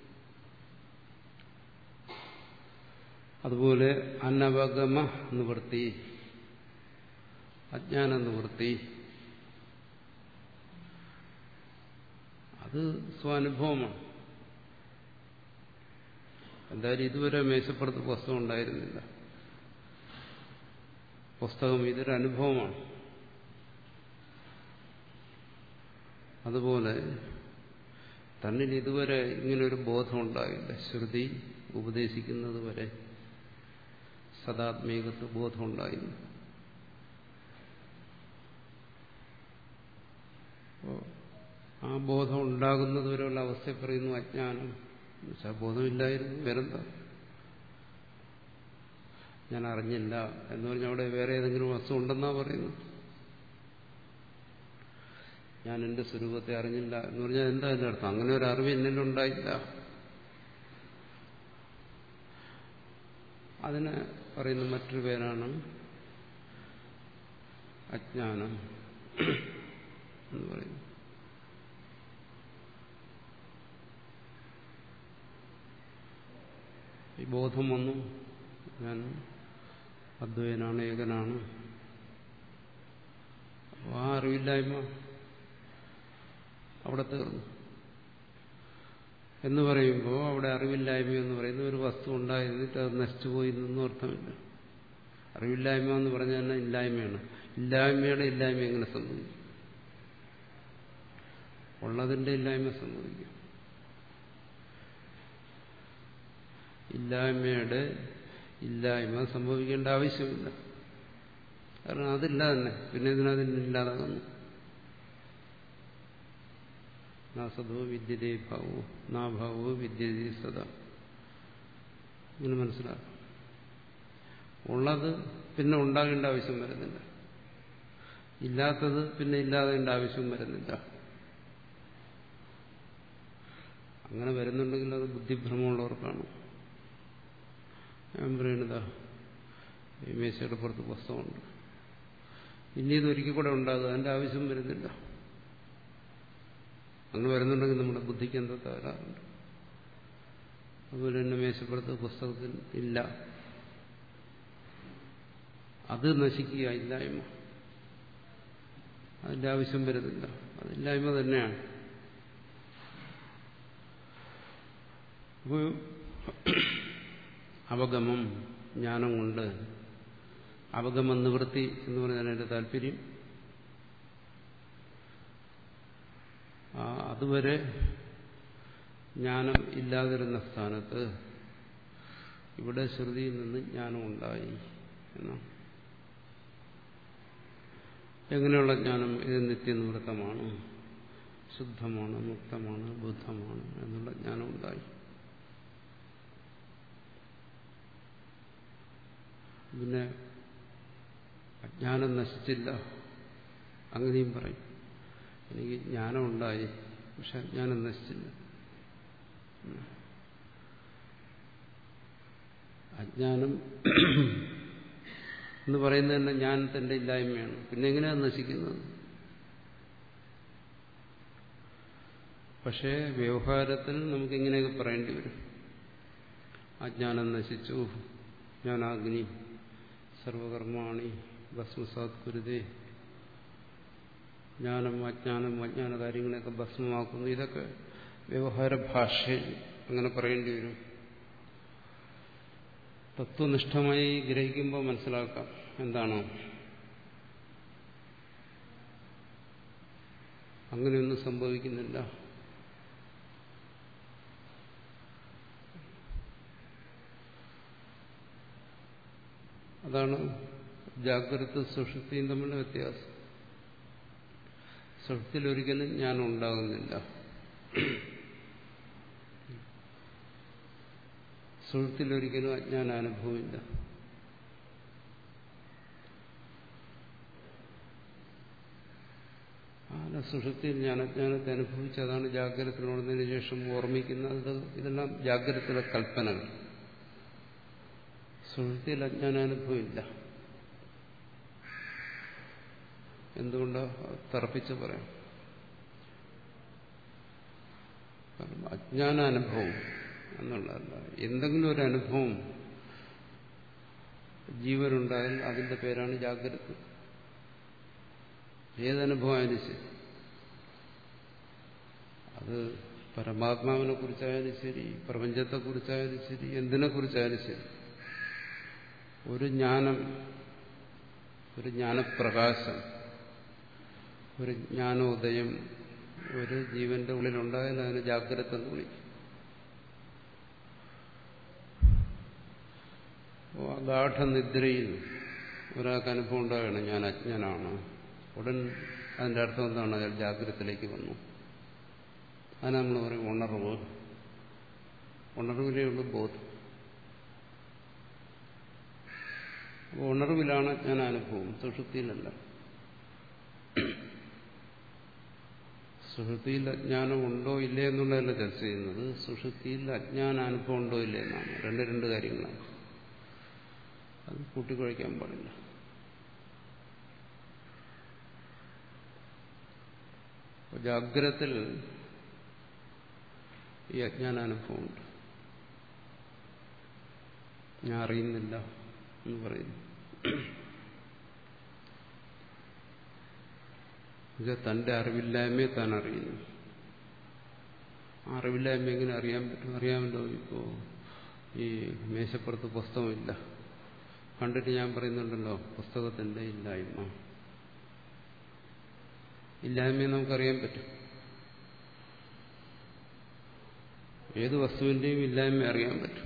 അതുപോലെ അനവഗമ നിവൃത്തി, അജ്ഞാന നിവൃത്തി, അത് സ്വാനുഭവമാണ്. എന്തായാലും ഇതുവരെ മേശപ്പുറത്ത് പുസ്തകം ഉണ്ടായിരുന്നില്ല. പുസ്തകം ഇതൊരു അനുഭവമാണ്. അതുപോലെ തന്നിൽ ഇതുവരെ ഇങ്ങനൊരു ബോധം ഉണ്ടായില്ല. ശ്രുതി ഉപദേശിക്കുന്നത് വരെ സദാത്മീകത്വ ബോധം ഉണ്ടായിരുന്നു. ആ ബോധം ഉണ്ടാകുന്നത് വരെയുള്ള അവസ്ഥയെ പറയുന്നു അജ്ഞാനം. എന്നുവെച്ചാൽ ബോധമില്ലായിരുന്നു, വേറെന്താ? ഞാൻ അറിഞ്ഞില്ല എന്ന് പറഞ്ഞാൽ അവിടെ വേറെ ഏതെങ്കിലും വസ്തു ഉണ്ടെന്നാ പറയുന്നു. ഞാൻ എന്റെ സ്വരൂപത്തെ അറിഞ്ഞില്ല എന്ന് പറഞ്ഞാൽ എന്താ എന്റെ അർത്ഥം? അങ്ങനെ ഒരു അറിവ് എന്നിലുണ്ടായില്ല. അതിന് പറയുന്ന മറ്റൊരു പേരാണ് അജ്ഞാനം എന്ന് പറയുന്നു. ഈ ബോധം വന്നു, ഞാൻ അദ്വൈതനാണ്, ഏകനാണ്. ആ അറിവില്ലായ്മ അവിടെ തീർന്നു എന്ന് പറയുമ്പോൾ അവിടെ അറിവില്ലായ്മ എന്ന് പറയുന്ന ഒരു വസ്തു ഉണ്ടായിരുന്നിട്ട് അത് നശിച്ചുപോയി എന്നൊന്നും അർത്ഥമില്ല. അറിവില്ലായ്മ എന്ന് പറഞ്ഞാൽ തന്നെ ഇല്ലായ്മയാണ്. ഇല്ലായ്മയുടെ ഇല്ലായ്മ എങ്ങനെ സംഭവിക്കും? ഉള്ളതിന്റെ ഇല്ലായ്മ സംഭവിക്കും. ഇല്ലായ്മയുടെ ഇല്ലായ്മ സംഭവിക്കേണ്ട ആവശ്യമില്ല. കാരണം അതില്ല തന്നെ, പിന്നെ ഇതിനതില്ലാതാകുന്നു. നാസതോ വിദ്യതേ ഭാവോ നാഭാവോ വിദ്യതേ സദാ. ഇങ്ങനെ മനസ്സിലാക്കാം. ഉള്ളത് പിന്നെ ഉണ്ടാകേണ്ട ആവശ്യം വരുന്നില്ല, ഇല്ലാത്തത് പിന്നെ ഇല്ലാതേണ്ട ആവശ്യം വരുന്നില്ല. അങ്ങനെ വരുന്നുണ്ടെങ്കിൽ അത് ബുദ്ധിഭ്രമമുള്ളവർക്കാണ്. ഞാൻ പറയുന്നതാ, ഈ മേശയുടെ പുറത്ത് പുസ്തകമുണ്ട്, ഇനി ഇതൊരിക്കൽ കൂടെ ഉണ്ടാകുക, അതിന്റെ ആവശ്യം വരുന്നില്ല. അങ്ങനെ വരുന്നുണ്ടെങ്കിൽ നമ്മുടെ ബുദ്ധിക്ക് എന്താ തകരാറുണ്ട്? അതുപോലെ തന്നെ മേശപ്പുറത്ത് പുസ്തകത്തിൽ ഇല്ല, അത് നശിക്കുക, ഇല്ലായ്മ, അതിന്റെ ആവശ്യം വരുന്നില്ല, അതില്ലായ്മ തന്നെയാണ്. അപ്പോൾ അവഗമം, ജ്ഞാനം കൊണ്ട് അവഗമ നിവൃത്തി എന്ന് പറഞ്ഞാൽ എൻ്റെ താല്പര്യം അതുവരെ ജ്ഞാനം ഇല്ലാതിരുന്ന സ്ഥാനത്ത് ഇവിടെ ശ്രുതിയിൽ നിന്ന് ജ്ഞാനം ഉണ്ടായി എന്നാണ്. എങ്ങനെയുള്ള ജ്ഞാനം? ഇത് നിത്യനിവൃത്തമാണ്, ശുദ്ധമാണ്, മുക്തമാണ്, ബുദ്ധമാണ് എന്നുള്ള ജ്ഞാനം ഉണ്ടായി. പിന്നെ അജ്ഞാനം നശിച്ചില്ല അങ്ങനെയും പറയും. എനിക്ക് ജ്ഞാനം ഉണ്ടായി, പക്ഷെ അജ്ഞാനം നശിച്ചില്ല. അജ്ഞാനം എന്ന് പറയുന്നത് തന്നെ ജ്ഞാനത്തിന്റെ ഇല്ലായ്മയാണ്. പിന്നെ എങ്ങനെയാണ് നശിക്കുന്നത്? പക്ഷേ വ്യവഹാരത്തിൽ നമുക്ക് ഇങ്ങനെയൊക്കെ പറയേണ്ടി വരും. അജ്ഞാനം നശിച്ചു, ജ്ഞാനാഗ്നി സർവകർമാണി ഭസ്മസാത് കുരുതേ, ജ്ഞാനം അജ്ഞാനം അജ്ഞാന കാര്യങ്ങളെയൊക്കെ ഭസ്മമാക്കുന്നു. ഇതൊക്കെ വ്യവഹാര ഭാഷയിൽ അങ്ങനെ പറയേണ്ടി വരും. തത്വനിഷ്ഠമായി ഗ്രഹിക്കുമ്പോൾ മനസ്സിലാക്കാം എന്താണോ. അങ്ങനെയൊന്നും സംഭവിക്കുന്നില്ല. അതാണ് ജാഗ്രത സുഷുപ്തിയും തമ്മിലുള്ള വ്യത്യാസം. സുഷുപ്തിയിൽ ഒരിക്കലും ജ്ഞാനം ഉണ്ടാകുന്നില്ല. സുഷുപ്തിയിൽ ഒരിക്കലും അജ്ഞാനാനുഭവമില്ല. ആ സുഷുപ്തിയിൽ ജ്ഞാനജ്ഞാനത്തെ അനുഭവിച്ച് അതാണ് ജാഗ്രതത്തിനുള്ളതിന് ശേഷം ഓർമ്മിക്കുന്നത്. ഇതെല്ലാം ജാഗ്രതത്തിലെ കൽപ്പനകൾ. സുഷുപ്തിയിൽ അജ്ഞാനാനുഭവമില്ല. എന്തുകൊണ്ടാ തറപ്പിച്ച് പറയാം? കാരണം അജ്ഞാനാനുഭവം എന്നുള്ളതല്ല, എന്തെങ്കിലും ഒരു അനുഭവം ജീവനുണ്ടായാൽ അതിന്റെ പേരാണ് ജാഗ്രത. ഏതനുഭവമായാലും ശരി, അത് പരമാത്മാവിനെ കുറിച്ചായാലും ശരി, പ്രപഞ്ചത്തെക്കുറിച്ചായാലും ശരി, എന്തിനെ കുറിച്ചായാലും ശരി, ഒരു ജ്ഞാനം, ഒരു ജ്ഞാനപ്രകാശം, ഒരു ജ്ഞാനോദയം ഒരു ജീവന്റെ ഉള്ളിലുണ്ടായാൽ അതിന് ജാഗ്രത എന്ന് വിളിക്കും. ഗാഠനിദ്രയിൽ ഒരാൾക്ക് അനുഭവം ഉണ്ടാകണം ഞാൻ അജ്ഞനാണ്. ഉടൻ അതിന്റെ അർത്ഥം എന്താണ്? അയാൾ ജാഗ്രതത്തിലേക്ക് വന്നു. അതിന് നമ്മൾ പറയും ഉണർവ്. ഉണർവിലെയുള്ള ബോധം. ഉണർവിലാണ് അജ്ഞാനാനുഭവം, സുഷുപ്തിയിലല്ല. സുഷുപ്തിയിൽ അജ്ഞാനം ഉണ്ടോ ഇല്ലേ എന്നുള്ളതല്ല ചർച്ച ചെയ്യുന്നത്. സുഷുപ്തിയിൽ അജ്ഞാനാനുഭവം ഉണ്ടോ ഇല്ലേ എന്നാണ്. രണ്ട് രണ്ട് കാര്യങ്ങളാണ്. അത് കൂട്ടിക്കുഴയ്ക്കാൻ പാടില്ല. ജാഗ്രതത്തിൽ ഈ അജ്ഞാനാനുഭവമുണ്ട്. ഞാൻ അറിയുന്നില്ല എന്ന് പറയുന്നു. തന്റെ അറിവില്ലായ്മയെ താൻ അറിയുന്നു. അറിവില്ലായ്മ എങ്ങനെ അറിയാൻ പറ്റും? അറിയാമല്ലോ. ഇപ്പോ ഈ മേശപ്പുറത്ത് പുസ്തകമില്ല, കണ്ടിട്ട് ഞാൻ പറയുന്നുണ്ടല്ലോ പുസ്തകത്തിന്റെ ഇല്ലായ്മ. ഇല്ലായ്മയെ നമുക്കറിയാൻ പറ്റും. ഏത് വസ്തുവിന്റെയും ഇല്ലായ്മ അറിയാൻ പറ്റും.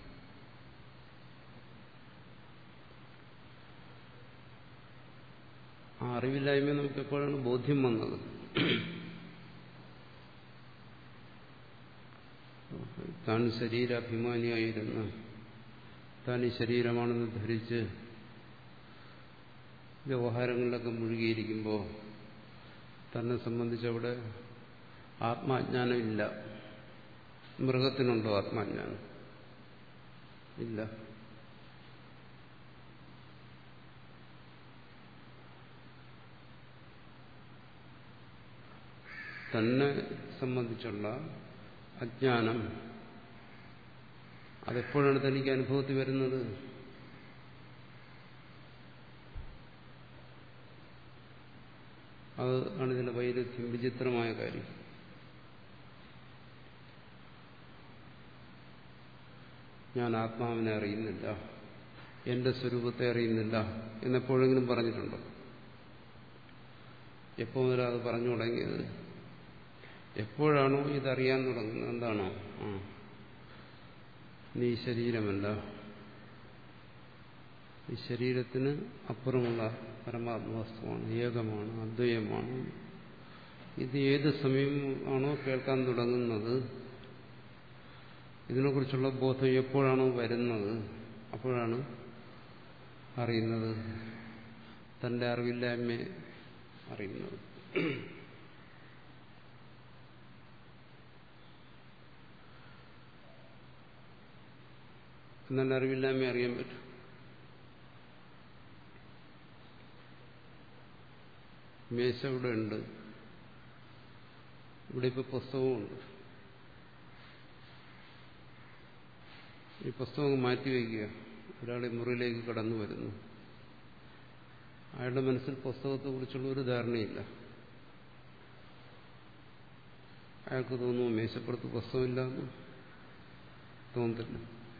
ആ അറിവില്ലായ്മ നമുക്ക് എപ്പോഴാണ് ബോധ്യം വന്നത്? താൻ ശരീരാഭിമാനിയായിരുന്നു, താൻ ഈ ശരീരമാണെന്ന് ധരിച്ച് വ്യവഹാരങ്ങളിലൊക്കെ മുഴുകിയിരിക്കുമ്പോൾ തന്നെ സംബന്ധിച്ചവിടെ ആത്മാജ്ഞാനം ഇല്ല. മൃഗത്തിനുണ്ടോ ആത്മാജ്ഞാനം? ഇല്ല. തന്നെ സംബന്ധിച്ചുള്ള അജ്ഞാനം അതെപ്പോഴാണ് തനിക്ക് അനുഭവത്തിൽ വരുന്നത്? അത് ആണ് ഇതിന്റെ വൈരുദ്ധ്യം, വിചിത്രമായ കാര്യം. ഞാൻ ആത്മാവിനെ അറിയുന്നില്ല, എന്റെ സ്വരൂപത്തെ അറിയുന്നില്ല എന്നെപ്പോഴെങ്കിലും പറഞ്ഞിട്ടുണ്ടോ? എപ്പോ മുതലാണ് അത് പറഞ്ഞു തുടങ്ങിയത്? എപ്പോഴാണോ ഇതറിയാൻ തുടങ്ങുന്നത്? എന്താണോ? ആ നീ ശരീരമല്ല, ഈ ശരീരത്തിന് അപ്പുറമുള്ള പരമാത്മവസ്തുവാണ്, ഏകമാണ്, അദ്വൈതമാണ്. ഇത് ഏത് സമയം ആണോ കേൾക്കാൻ തുടങ്ങുന്നത്, ഇതിനെക്കുറിച്ചുള്ള ബോധം എപ്പോഴാണോ വരുന്നത്, അപ്പോഴാണ് അറിയുന്നത്, തന്റെ അറിവില്ലായ്മയെ അറിയുന്നത്. എന്നാൽ അറിവില്ലായ്മ അറിയാൻ പറ്റും. മേശ ഇവിടെ ഉണ്ട്, ഇവിടെ ഇപ്പൊ പുസ്തകമുണ്ട്. ഈ പുസ്തകം മാറ്റിവെക്കുക. ഒരാൾ ഈ മുറിയിലേക്ക് കടന്നു വരുന്നു. അയാളുടെ മനസ്സിൽ പുസ്തകത്തെക്കുറിച്ചുള്ള ഒരു ധാരണയില്ല. അയാൾക്ക് തോന്നുന്നു മേശപ്പുറത്ത് പുസ്തകമില്ലാന്ന് തോന്നത്തില്ല.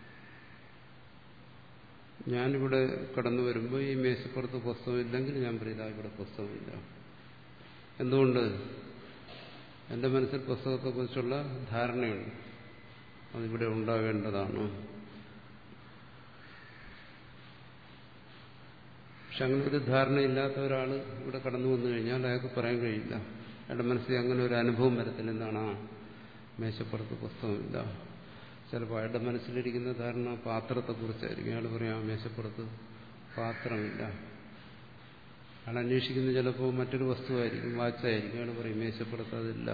ഞാനിവിടെ കടന്നു വരുമ്പോൾ ഈ മേശപ്പുറത്ത് പുസ്തകമില്ലെങ്കിൽ ഞാൻ പറയില്ല ഇവിടെ പുസ്തകമില്ല. എന്തുകൊണ്ട്? എൻ്റെ മനസ്സിൽ പുസ്തകത്തെക്കുറിച്ചുള്ള ധാരണയുണ്ട്, അതിവിടെ ഉണ്ടാകേണ്ടതാണ്. പക്ഷെ അങ്ങനെ ഒരു ധാരണയില്ലാത്ത ഒരാൾ ഇവിടെ കടന്നു വന്നു കഴിഞ്ഞാൽ അയാൾക്ക് പറയാൻ കഴിയില്ല. അയാളുടെ മനസ്സിൽ അങ്ങനെ ഒരു അനുഭവം വരത്തില്ല. എന്താണ്? ആ മേശപ്പുറത്ത് പുസ്തകമില്ല. ചിലപ്പോൾ അയാളുടെ മനസ്സിലിരിക്കുന്ന ധാരണ പാത്രത്തെക്കുറിച്ചായിരിക്കും. അയാൾ പറയാം മേശപ്പുറത്ത് പാത്രമില്ല. അയാൾ അന്വേഷിക്കുന്നത് ചിലപ്പോൾ മറ്റൊരു വസ്തുവായിരിക്കും, വാച്ചായിരിക്കും. അയാൾ പറയും മേശപ്പുറത്ത് അതില്ല.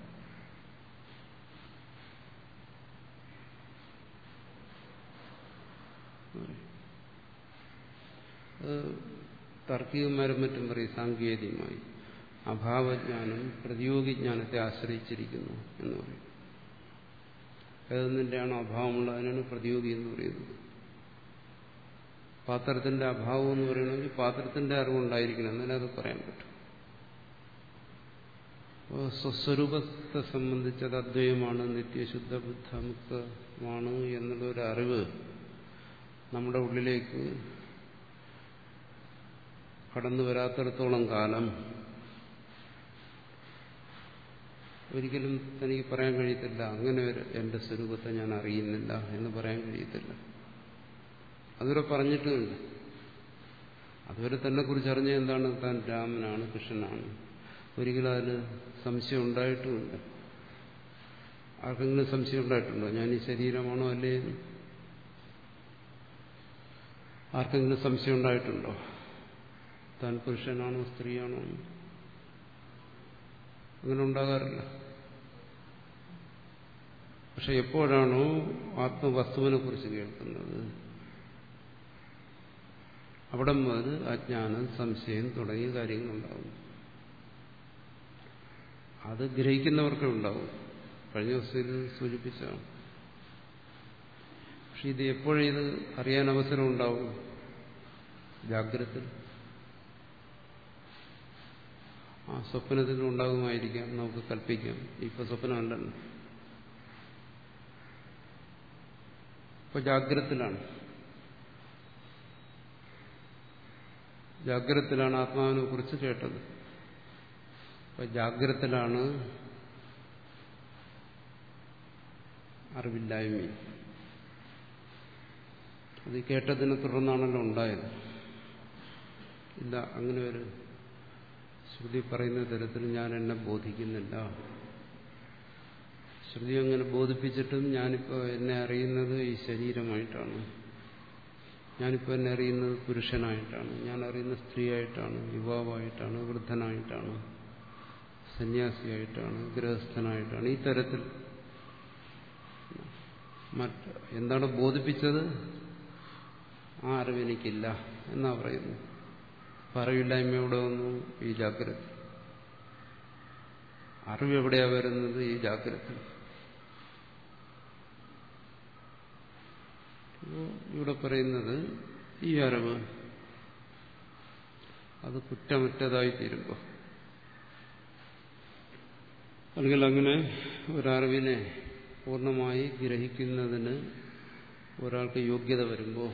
താർക്കികന്മാരും മറ്റും പറയും സാങ്കേതികമായി അഭാവജ്ഞാനം പ്രതിയോഗിജ്ഞാനത്തെ ആശ്രയിച്ചിരിക്കുന്നു എന്ന് പറയും. ഏതൊന്നിൻ്റെയാണോ അഭാവമുള്ള അതിനാണ് പ്രതിയോഗി എന്ന് പറയുന്നത്. പാത്രത്തിന്റെ അഭാവം എന്ന് പറയണമെങ്കിൽ പാത്രത്തിന്റെ അറിവുണ്ടായിരിക്കണം, എന്നാലേ അത് പറയാൻ പറ്റും. അപ്പോൾ സ്വസ്വരൂപത്തെ സംബന്ധിച്ചത് അദ്വൈതമാണ്, നിത്യശുദ്ധ ബുദ്ധമുക്തമാണ് എന്നുള്ള ഒരു അറിവ് നമ്മുടെ ഉള്ളിലേക്ക് കടന്നു വരാത്തിടത്തോളം കാലം ഒരിക്കലും തനിക്ക് പറയാൻ കഴിയത്തില്ല അങ്ങനെ ഒരു എന്റെ സ്വരൂപത്തെ ഞാൻ അറിയുന്നില്ല എന്ന് പറയാൻ കഴിയത്തില്ല. അതുവരെ പറഞ്ഞിട്ടുമില്ല. അതുവരെ തന്നെ കുറിച്ച് അറിഞ്ഞ എന്താണ്? താൻ രാമനാണ്, കൃഷ്ണനാണ്. ഒരിക്കലും അതിന് സംശയം ഉണ്ടായിട്ടുമില്ല. ആർക്കെങ്കിലും സംശയം ഉണ്ടായിട്ടുണ്ടോ ഞാൻ ഈ ശരീരമാണോ അല്ലേ? ആർക്കെങ്കിലും സംശയം ഉണ്ടായിട്ടുണ്ടോ താൻ പുരുഷനാണോ സ്ത്രീയാണോ? അങ്ങനെ ഉണ്ടാകാറില്ല. പക്ഷെ എപ്പോഴാണോ ആത്മവസ്തുവിനെ കുറിച്ച് കേൾക്കുന്നത് അവിടെ മുതൽ അജ്ഞാനം, സംശയം തുടങ്ങിയ കാര്യങ്ങളുണ്ടാവും. അത് ഗ്രഹിക്കുന്നവർക്കേ ഉണ്ടാവും. കഴിഞ്ഞ ദിവസം ഇത് സൂചിപ്പിച്ചാണ്. പക്ഷെ ഇത് എപ്പോഴിത് അറിയാൻ അവസരം ഉണ്ടാവും? ജാഗ്രത. ആ സ്വപ്നത്തിൽ ഉണ്ടാകുമായിരിക്കാം, നമുക്ക് കൽപ്പിക്കാം. ഇപ്പൊ സ്വപ്നമല്ലല്ലോ, ഇപ്പൊ ജാഗ്രതത്തിലാണ്. ജാഗ്രതത്തിലാണ് ആത്മാവിനെ കുറിച്ച് കേട്ടത്. അപ്പൊ ജാഗ്രതത്തിലാണ് അറിവില്ലായ്മ. അത് കേട്ടതിനെ തുടർന്നാണല്ലോ ഉണ്ടായത്. ഇല്ല, അങ്ങനെ ഒരു ശ്രുതി പറയുന്ന തരത്തിൽ ഞാൻ എന്നെ ബോധിക്കുന്നില്ല. ശ്രുതി അങ്ങനെ ബോധിപ്പിച്ചിട്ടും ഞാനിപ്പോൾ എന്നെ അറിയുന്നത് ഈ ശരീരമായിട്ടാണ്. ഞാനിപ്പോൾ എന്നെ അറിയുന്നത് പുരുഷനായിട്ടാണ്, ഞാൻ അറിയുന്നത് സ്ത്രീയായിട്ടാണ്, യുവാവായിട്ടാണ്, വൃദ്ധനായിട്ടാണ്, സന്യാസിയായിട്ടാണ്, ഗൃഹസ്ഥനായിട്ടാണ്. ഈ തരത്തിൽ മറ്റ് എന്താണ് ബോധിപ്പിച്ചത്? ആ അറിവെനിക്കില്ല എന്നാ പറയുന്നു. അറിവില്ലായ്മ എവിടെ വന്നു? ഈ ജാഗ്രത. അറിവ് എവിടെയാ വരുന്നത്? ഈ ജാഗ്രത. ഇവിടെ പറയുന്നത് ഈ അറിവ് അത് കുറ്റമറ്റതായി തീരുമ്പോൾ, അല്ലെങ്കിൽ അങ്ങനെ ഒരറിവിനെ പൂർണ്ണമായി ഗ്രഹിക്കുന്നതിന് ഒരാൾക്ക് യോഗ്യത വരുമ്പോൾ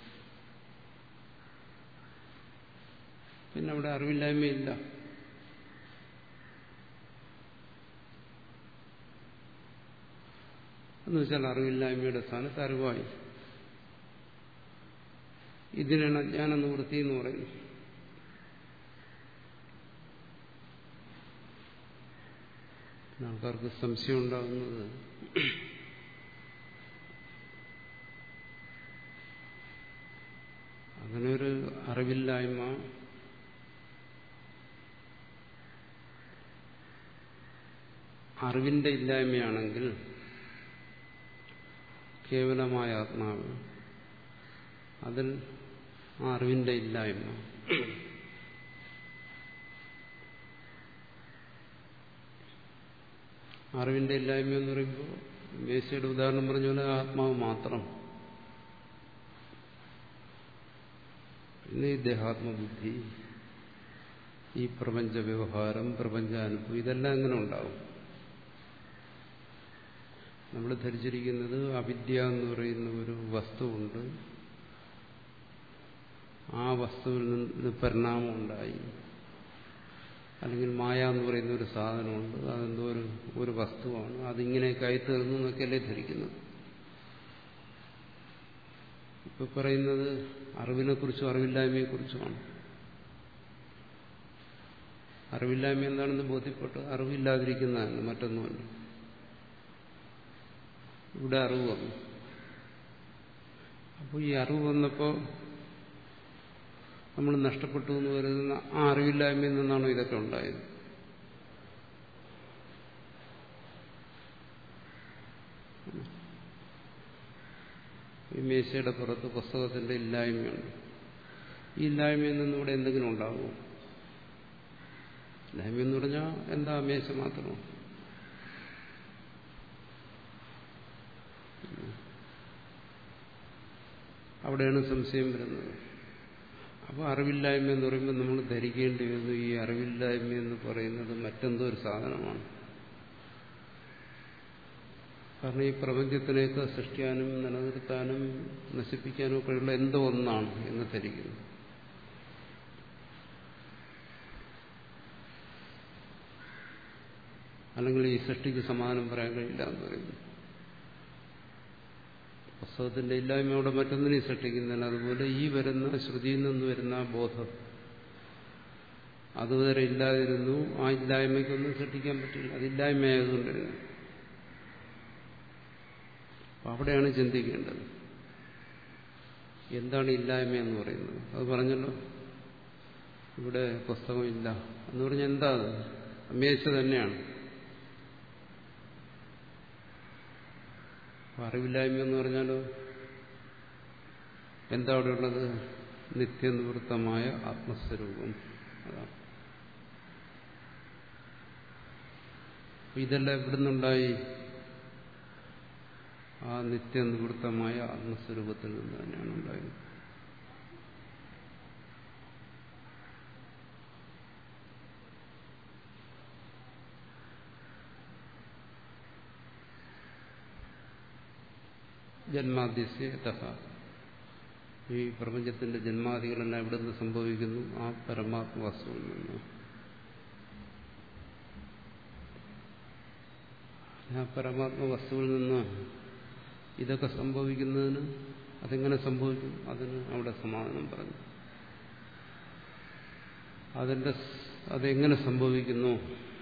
പിന്നെ അവിടെ അറിവില്ലായ്മയില്ല. എന്നുവെച്ചാൽ അറിവില്ലായ്മയുടെ സ്ഥാനത്ത് അറിവായി. ഇതിനാണ് അജ്ഞാനനിവൃത്തി എന്ന് പറയുന്നത്. ആൾക്കാർക്ക് സംശയം ഉണ്ടാകുന്നത് അങ്ങനെയൊരു അറിവില്ലായ്മ അറിവിന്റെ ഇല്ലായ്മയാണെങ്കിൽ കേവലമായ ആത്മാവ്, അതിൽ ആ അറിവിന്റെ ഇല്ലായ്മ അറിവിന്റെ ഇല്ലായ്മ എന്ന് പറയുമ്പോൾ മേശയുടെ ഉദാഹരണം പറഞ്ഞ പോലെ ആത്മാവ് മാത്രം പിന്നെ ഈ ദേഹാത്മബുദ്ധി, ഈ പ്രപഞ്ച വ്യവഹാരം, പ്രപഞ്ചാനുഭവം, ഇതെല്ലാം എങ്ങനെ ഉണ്ടാവും? നമ്മൾ ധരിച്ചിരിക്കുന്നത് അവിദ്യ എന്ന് പറയുന്ന ഒരു വസ്തുവുണ്ട്, ആ വസ്തുവിൽ നിന്ന് പരിണാമം ഉണ്ടായി, അല്ലെങ്കിൽ മായ എന്ന് പറയുന്ന ഒരു സാധനമുണ്ട്, അതെന്തോ ഒരു ഒരു വസ്തുവാണ്, അതിങ്ങനെയൊക്കെ ആയിത്തീർന്നു എന്നൊക്കെയല്ലേ ധരിക്കുന്നത്. ഇപ്പൊ പറയുന്നത് അറിവിനെക്കുറിച്ചും അറിവില്ലായ്മയെക്കുറിച്ചുമാണ്. അറിവില്ലായ്മ എന്താണെന്ന് ബോധ്യപ്പെട്ട് അറിവില്ലാതിരിക്കുന്നതാണ്, മറ്റൊന്നുമല്ല. ഇവിടെ അറിവ് വന്നു. അപ്പോൾ ഈ അറിവ് വന്നപ്പോൾ നമ്മൾ നഷ്ടപ്പെട്ടു എന്ന് കരുതുന്ന ആ അറിവില്ലായ്മയിൽ നിന്നാണോ ഇതൊക്കെ ഉണ്ടായത്? ഈ മേശയുടെ പുറത്ത് പുസ്തകത്തിന്റെ ഇല്ലായ്മയുണ്ട്. ഈ ഇല്ലായ്മയിൽ നിന്ന് ഇവിടെ എന്തെങ്കിലും ഉണ്ടാകുമോ? ഇല്ലായ്മ എന്ന് പറഞ്ഞാൽ എന്താ? മേശ മാത്രമോ? അവിടെയാണ് സംശയം വരുന്നത്. അപ്പോൾ അറിവില്ലായ്മ എന്ന് പറയുമ്പോൾ നമ്മൾ ധരിക്കേണ്ടി വരുന്നു ഈ അറിവില്ലായ്മ എന്ന് പറയുന്നത് മറ്റെന്തോ ഒരു സാധനമാണ്. കാരണം ഈ പ്രപഞ്ചത്തിലേക്ക് സൃഷ്ടിക്കാനും നിലനിർത്താനും നശിപ്പിക്കാനും ഒക്കെയുള്ള എന്തോ ഒന്നാണ് എന്ന് ധരിക്കുന്നു. അല്ലെങ്കിൽ ഈ സൃഷ്ടിക്ക് സമാനം പറയാൻ കഴിയില്ല എന്ന് പറയുന്നു. പുസ്തകത്തിന്റെ ഇല്ലായ്മയോടെ മറ്റൊന്നിനെയും സൃഷ്ടിക്കുന്നില്ല. അതുപോലെ ഈ വരുന്ന ശ്രുതിയിൽ നിന്ന് വരുന്ന ബോധം അതുവരെ ഇല്ലാതിരുന്നു, ആ ഇല്ലായ്മയ്ക്കൊന്നും സൃഷ്ടിക്കാൻ പറ്റില്ല, അതില്ലായ്മയായതുകൊണ്ടിരുന്നു. അവിടെയാണ് ചിന്തിക്കേണ്ടത്, എന്താണ് ഇല്ലായ്മ എന്ന് പറയുന്നത്. അത് പറഞ്ഞല്ലോ, ഇവിടെ പുസ്തകമില്ല എന്ന് പറഞ്ഞാൽ എന്താ? അത് മേശ തന്നെയാണ്. അറിവില്ലായ്മ എന്ന് പറഞ്ഞാലോ എന്താ അവിടെ ഉള്ളത്? നിത്യനിവൃത്തമായ ആത്മസ്വരൂപം. അതാണ്. ഇതെല്ലാം എവിടുന്നുണ്ടായി? ആ നിത്യനിവൃത്തമായ ആത്മസ്വരൂപത്തിൽ നിന്ന് തന്നെയാണ് ഉണ്ടായത്. ജന്മാദ്യസ്യ തഥ, ഈ പ്രപഞ്ചത്തിന്റെ ജന്മാദികളെല്ലാം എവിടെ നിന്ന് സംഭവിക്കുന്നു? ആ പരമാത്മവസ്തുവിൽ നിന്ന്. ആ പരമാത്മവസ്തുവിൽ നിന്ന് ഇതൊക്കെ സംഭവിക്കുന്നതിന് അതെങ്ങനെ സംഭവിക്കും? അതിന് അവിടെ സമാധാനം പറഞ്ഞു. അതിന്റെ അതെങ്ങനെ സംഭവിക്കുന്നു?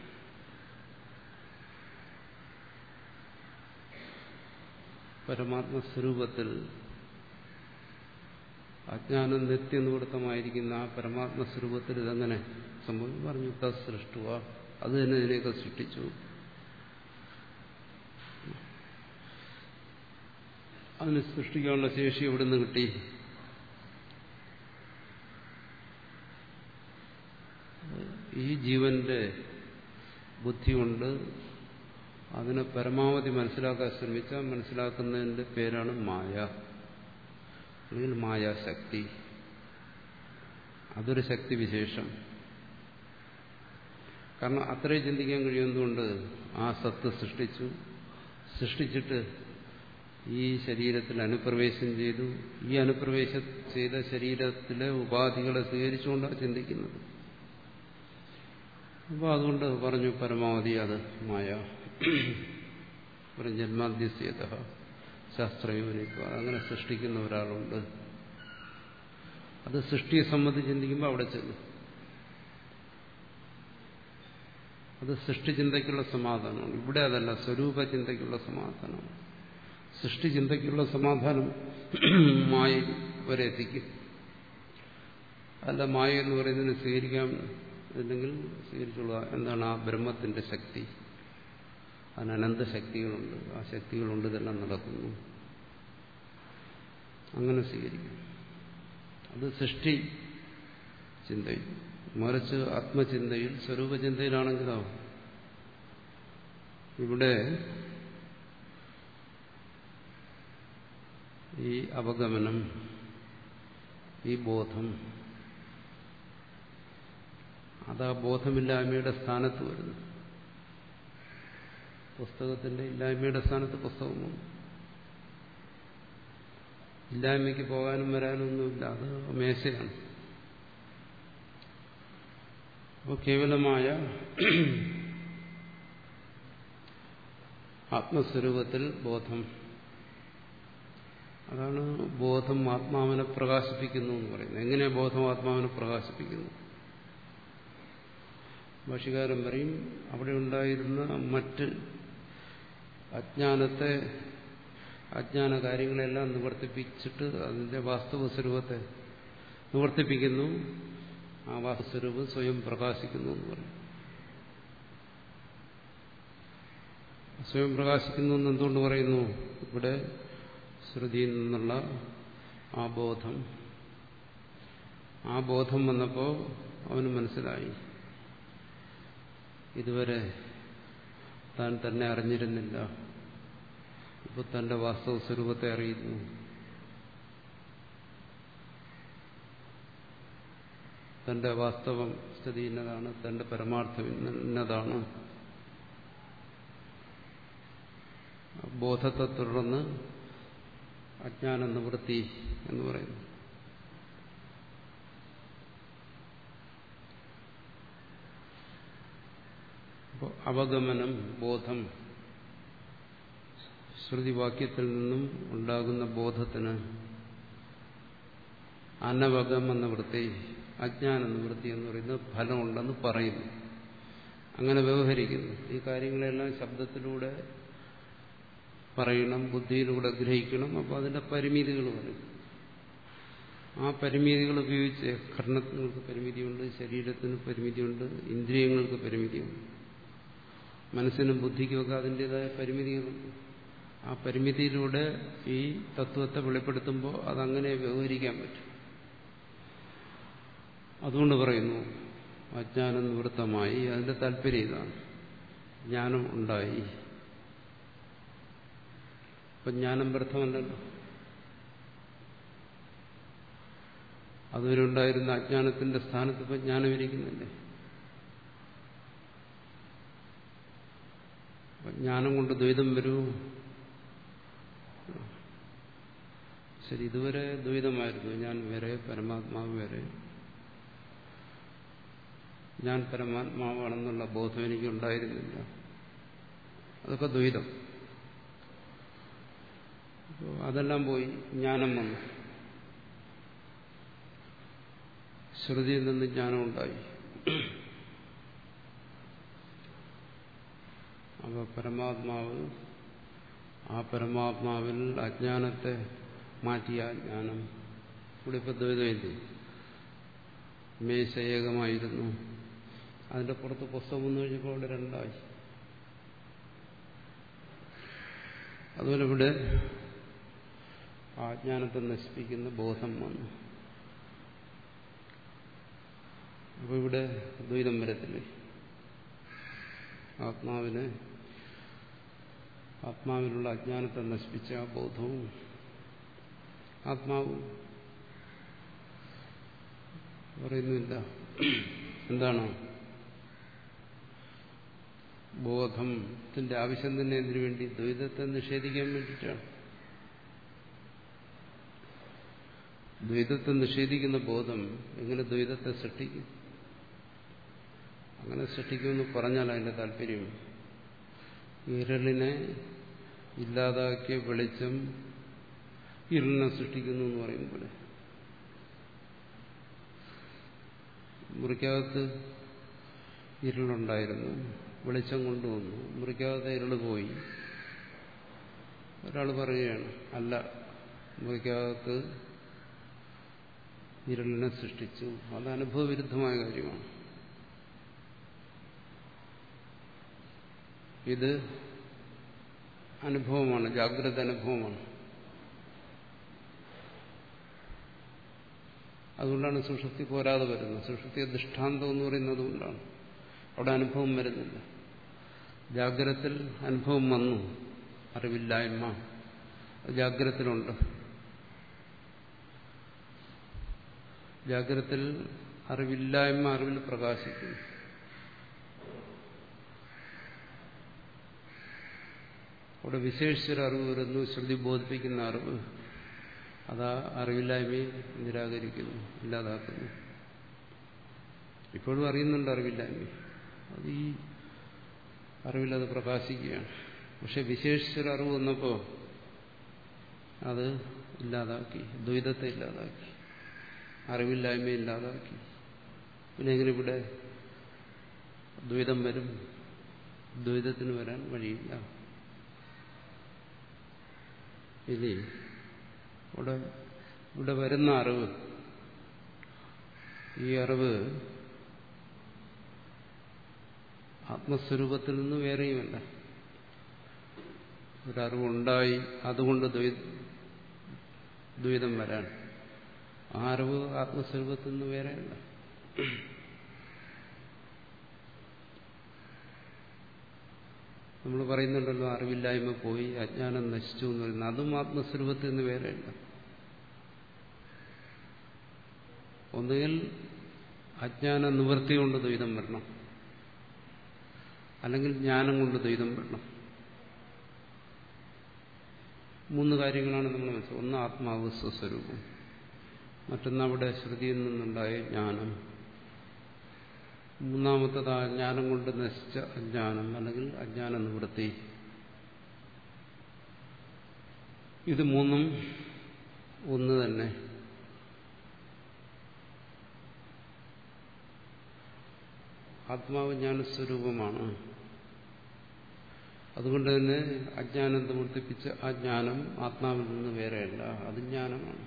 പരമാത്മസ്വരൂപത്തിൽ അജ്ഞാനം നിത്യനിവൃത്തമായിരിക്കുന്ന ആ പരമാത്മസ്വരൂപത്തിൽ ഇതെങ്ങനെ സംഭവിക്കും? പറഞ്ഞു തസ്സൃഷ്ടുവ, അത് തന്നെ ഇതിനെയൊക്കെ സൃഷ്ടിച്ചു. അതിന് സൃഷ്ടിക്കാനുള്ള ശേഷി എവിടെ നിന്ന് കിട്ടി? ഈ ജീവന്റെ ബുദ്ധി കൊണ്ട് അതിനെ പരമാവധി മനസ്സിലാക്കാൻ ശ്രമിച്ചാൽ മനസ്സിലാക്കുന്നതിന്റെ പേരാണ് മായ, അല്ലെങ്കിൽ മായാശക്തി. അതൊരു ശക്തി വിശേഷം. കാരണം അത്രയും ചിന്തിക്കാൻ കഴിയുന്നതുകൊണ്ട് ആ സത്ത് സൃഷ്ടിച്ചു, സൃഷ്ടിച്ചിട്ട് ഈ ശരീരത്തിൽ അനുപ്രവേശം ചെയ്തു, ഈ അനുപ്രവേശം ചെയ്ത ശരീരത്തിലെ ഉപാധികളെ സ്വീകരിച്ചുകൊണ്ടാണ് ചിന്തിക്കുന്നത്. അപ്പോൾ അതുകൊണ്ട് പറഞ്ഞു പരമാവധി അത് മായ. ജന്മാദ്യസ്യത ശാസ്ത്രയോനിത്വ, അങ്ങനെ സൃഷ്ടിക്കുന്ന ഒരാളുണ്ട്. അത് സൃഷ്ടിയെ സംബന്ധിച്ച് ചിന്തിക്കുമ്പോൾ അവിടെ ചെല്ലും. അത് സൃഷ്ടിചിന്തയ്ക്കുള്ള സമാധാനമാണ്. ഇവിടെ അതല്ല, സ്വരൂപചിന്തയ്ക്കുള്ള സമാധാനമാണ്. സൃഷ്ടിചിന്തയ്ക്കുള്ള സമാധാനം മായ വരെ എത്തിക്കും. അല്ല, മായ എന്ന് പറയുന്നതിന് സ്വീകരിക്കാൻ അല്ലെങ്കിൽ സ്വീകരിച്ചുള്ള എന്താണ്? ആ ബ്രഹ്മത്തിന്റെ ശക്തി. അതിന് അനന്ത ശക്തികളുണ്ട്, ആ ശക്തികളുണ്ട്, ഇതെല്ലാം നടക്കുന്നു, അങ്ങനെ സ്വീകരിക്കും. അത് സൃഷ്ടി ചിന്തയിൽ. മറിച്ച് ആത്മചിന്തയിൽ, സ്വരൂപചിന്തയിലാണെങ്കിലോ ഇവിടെ ഈ അവഗമനം, ഈ ബോധം അതാ ബോധമില്ലായ്മയുടെ സ്ഥാനത്ത് വരുന്നു. പുസ്തകത്തിന്റെ ഇല്ലായ്മയുടെ സ്ഥാനത്ത് പുസ്തകം വന്നു. ഇല്ലായ്മയ്ക്ക് പോകാനും വരാനും ഒന്നുമില്ല, അത് മേശയാണ്. അപ്പോൾ കേവലമായ ആത്മസ്വരൂപത്തിൽ ബോധം, അതാണ് ബോധം ആത്മാവിനെ പ്രകാശിപ്പിക്കുന്നു എന്ന് പറയുന്നത്. എങ്ങനെ ബോധം ആത്മാവിനെ പ്രകാശിപ്പിക്കുന്നു? ഭാഷ്യകാരൻ പറയും, അവിടെ ഉണ്ടായിരുന്ന മറ്റ് അജ്ഞാനത്തെ, അജ്ഞാന കാര്യങ്ങളെല്ലാം നിവർത്തിപ്പിച്ചിട്ട് അതിന്റെ വാസ്തവ സ്വരൂപത്തെ നിവർത്തിപ്പിക്കുന്നു. ആ വാസ്തവസ്വരൂപം സ്വയം പ്രകാശിക്കുന്നു എന്ന് പറയും. സ്വയം പ്രകാശിക്കുന്നു എന്ന് എന്തുകൊണ്ട് പറയുന്നു? ഇവിടെ ശ്രുതിയിൽ നിന്നുള്ള ആ ബോധം, ആ ബോധം വന്നപ്പോൾ അവന് മനസ്സിലായി, ഇതുവരെ താൻ തന്നെ അറിഞ്ഞിരുന്നില്ല, ഇപ്പോൾ തന്റെ വാസ്തവ സ്വരൂപത്തെ അറിയുന്നു. തന്റെ വാസ്തവം സ്ഥിതി ഇന്നതാണ്, തന്റെ പരമാർത്ഥം ഇന്നതാണ്. ബോധത്തെ തുടർന്ന് അജ്ഞാന നിവൃത്തി എന്ന് പറയുന്നു. അപ്പോൾ അവഗമനം, ബോധം, ശ്രുതിവാക്യത്തിൽ നിന്നും ഉണ്ടാകുന്ന ബോധത്തിന് അനവഗമ നിവൃത്തി, അജ്ഞാന നിവൃത്തി എന്ന് പറയുന്നത് ഫലമുണ്ടെന്ന് പറയുന്നു. അങ്ങനെ വ്യവഹരിക്കുന്നു. ഈ കാര്യങ്ങളെല്ലാം ശബ്ദത്തിലൂടെ പറയണം, ബുദ്ധിയിലൂടെ ഗ്രഹിക്കണം. അപ്പോൾ അതിന്റെ പരിമിതികൾ പറയും. ആ പരിമിതികൾ ഉപയോഗിച്ച് കർണങ്ങൾക്ക് പരിമിതിയുണ്ട്, ശരീരത്തിന് പരിമിതിയുണ്ട്, ഇന്ദ്രിയങ്ങൾക്ക് പരിമിതിയുണ്ട്, മനസ്സിനും ബുദ്ധിക്കുമൊക്കെ അതിൻ്റെതായ പരിമിതികളുണ്ട്. ആ പരിമിതിയിലൂടെ ഈ തത്വത്തെ വെളിപ്പെടുത്തുമ്പോൾ അതങ്ങനെ വ്യവഹരിക്കാൻ പറ്റും. അതുകൊണ്ട് പറയുന്നു അജ്ഞാനം നിവൃത്തമായി. അതിന്റെ താല്പര്യം ഇതാണ്, ജ്ഞാനം ഉണ്ടായി. ഇപ്പം ജ്ഞാനം വ്യർത്ഥമല്ലല്ലോ. അതുവരെ ഉണ്ടായിരുന്ന അജ്ഞാനത്തിന്റെ സ്ഥാനത്ത് ഇപ്പം ജ്ഞാനം ഇരിക്കുന്നില്ലേ? ജ്ഞാനം കൊണ്ട് ദ്വൈതം വരൂ. ശരി, ഇതുവരെ ദ്വൈതമായിരുന്നു, ഞാൻ വേറെ പരമാത്മാവ് വേറെ, ഞാൻ പരമാത്മാവാണെന്നുള്ള ബോധം എനിക്കുണ്ടായിരുന്നില്ല. അതൊക്കെ ദ്വൈതം. അതെല്ലാം പോയി, ജ്ഞാനം വന്നു. ശ്രുതിയിൽ നിന്ന് ജ്ഞാനം ഉണ്ടായി. അപ്പോൾ പരമാത്മാവ്, ആ പരമാത്മാവിൽ അജ്ഞാനത്തെ മാറ്റിയ ജ്ഞാനം. ഇവിടെ ഇപ്പം ദ്വൈതമില്ലേ? മേശ ഏകമായിരുന്നു, അതിന്റെ പുറത്ത് പുസ്തകം വന്നു കഴിഞ്ഞപ്പോൾ അവിടെ രണ്ടായി. അതുപോലെ ഇവിടെ ആ ജ്ഞാനത്തെ നശിപ്പിക്കുന്ന ബോധം വന്നു. അപ്പോൾ ഇവിടെ ദ്വൈതം വരത്തില്ലേ? ആത്മാവിനെ, ആത്മാവിലുള്ള അജ്ഞാനത്തെ നശിപ്പിച്ച ആ ബോധവും ആത്മാവും പറയുന്നില്ല. എന്താണ് ബോധത്തിന്റെ ആവശ്യം തന്നെ? എന്തിനു വേണ്ടി? ദ്വൈതത്തെ നിഷേധിക്കാൻ വേണ്ടിയിട്ടാണ്. ദ്വൈതത്തെ നിഷേധിക്കുന്ന ബോധം എങ്ങനെ ദ്വൈതത്തെ സൃഷ്ടിക്കും? അങ്ങനെ സൃഷ്ടിക്കുമെന്ന് പറഞ്ഞാൽ അതിന്റെ താല്പര്യം ഇരളിനെ ഇല്ലാതാക്കിയ വെളിച്ചം ഇരുളിനെ സൃഷ്ടിക്കുന്നു എന്ന് പറയുമ്പോൾ, മുറിക്കകത്ത് ഇരുളുണ്ടായിരുന്നു, വെളിച്ചം കൊണ്ടുവന്നു, മുറിക്കകത്ത് ഇരുള് പോയി. ഒരാൾ പറയുകയാണ്, അല്ല, മുറിക്കകത്ത് ഇരുളിനെ സൃഷ്ടിച്ചു. അത് അനുഭവവിരുദ്ധമായ കാര്യമാണ്. ഇത് അനുഭവമാണ്, ജാഗ്രത അനുഭവമാണ്. അതുകൊണ്ടാണ് സുഷുപ്തി പോരാതെ വരുന്നത്. സുഷുപ്തിയെ ദൃഷ്ടാന്തം എന്ന് പറയുന്നത് കൊണ്ടാണ്. അവിടെ അനുഭവം വരുന്നില്ല. ജാഗ്രതത്തിൽ അനുഭവം വന്നു, അറിവില്ലായ്മ, ജാഗ്രതത്തിലുണ്ട്. ജാഗ്രതത്തിൽ അറിവില്ലായ്മ അറിവിൽ പ്രകാശിക്കുന്നു. അവിടെ വിശേഷിച്ചൊരു അറിവ് വരുന്നു, ശ്രുതി ബോധിപ്പിക്കുന്ന അറിവ്. അതാ അറിവില്ലായ്മയെ നിരാകരിക്കുന്നു, ഇല്ലാതാക്കുന്നു. ഇപ്പോഴും അറിയുന്നുണ്ട് അറിവില്ലായ്മ, അത് ഈ അറിവിലത് പ്രകാശിക്കുകയാണ്. പക്ഷെ വിശേഷിച്ചൊരറിവ് വന്നപ്പോൾ അത് ഇല്ലാതാക്കി, ദ്വൈതത്തെ ഇല്ലാതാക്കി, അറിവില്ലായ്മയെ ഇല്ലാതാക്കി. പിന്നെ എങ്ങനെ ഇവിടെ ദ്വൈതം വരും? ദ്വൈതത്തിന് വരാൻ വഴിയില്ല. ഇനി ഇവിടെ ഇവിടെ വരുന്ന അറിവ്, ഈ അറിവ് ആത്മസ്വരൂപത്തിൽ നിന്ന് വേറെയുമല്ല. ഒരറിവുണ്ടായി, അതുകൊണ്ട് ദ്വൈതം വരാൻ. ആ അറിവ് ആത്മസ്വരൂപത്തിൽ നിന്ന് വേറെയല്ല. നമ്മൾ പറയുന്നുണ്ടല്ലോ അറിവില്ലായ്മ പോയി, അജ്ഞാനം നശിച്ചു എന്ന് പറയുന്നത്, അതും ആത്മസ്വരൂപത്തിൽ നിന്ന് വേറെയല്ല. ഒന്നുകിൽ അജ്ഞാന നിവൃത്തി കൊണ്ട് ദ്വൈതം വരണം, അല്ലെങ്കിൽ ജ്ഞാനം കൊണ്ട് ദ്വൈതം വരണം. മൂന്ന് കാര്യങ്ങളാണ് നമ്മൾ മനസ്സിലാക്കുന്നത്. ഒന്ന് ആത്മാവ് സ്വസ്വരൂപം, മറ്റൊന്ന് അവിടെ ശ്രുതിയിൽ നിന്നുണ്ടായ ജ്ഞാനം, മൂന്നാമത്തത് ആ ജ്ഞാനം കൊണ്ട് നശിച്ച അജ്ഞാനം അല്ലെങ്കിൽ അജ്ഞാന നിവൃത്തി. ഇത് മൂന്നും ഒന്ന് തന്നെ. ആത്മാവ് ജ്ഞാനസ്വരൂപമാണ്. അതുകൊണ്ട് തന്നെ അജ്ഞാനം നിവർത്തിപ്പിച്ച ആ ജ്ഞാനം ആത്മാവിൽ നിന്ന് വേറെയല്ല, അത് ജ്ഞാനമാണ്.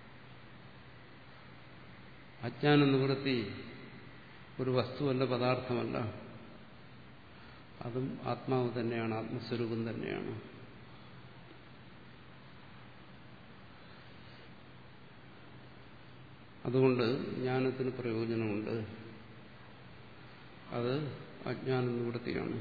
അജ്ഞാന നിവൃത്തി ഒരു വസ്തുവല്ല, പദാർത്ഥമല്ല, അതും ആത്മാവ് തന്നെയാണ്, ആത്മസ്വരൂപം തന്നെയാണ്. അതുകൊണ്ട് ജ്ഞാനത്തിന് പ്രയോജനമുണ്ട്, അത് അജ്ഞാന നിവൃത്തിയാണ്.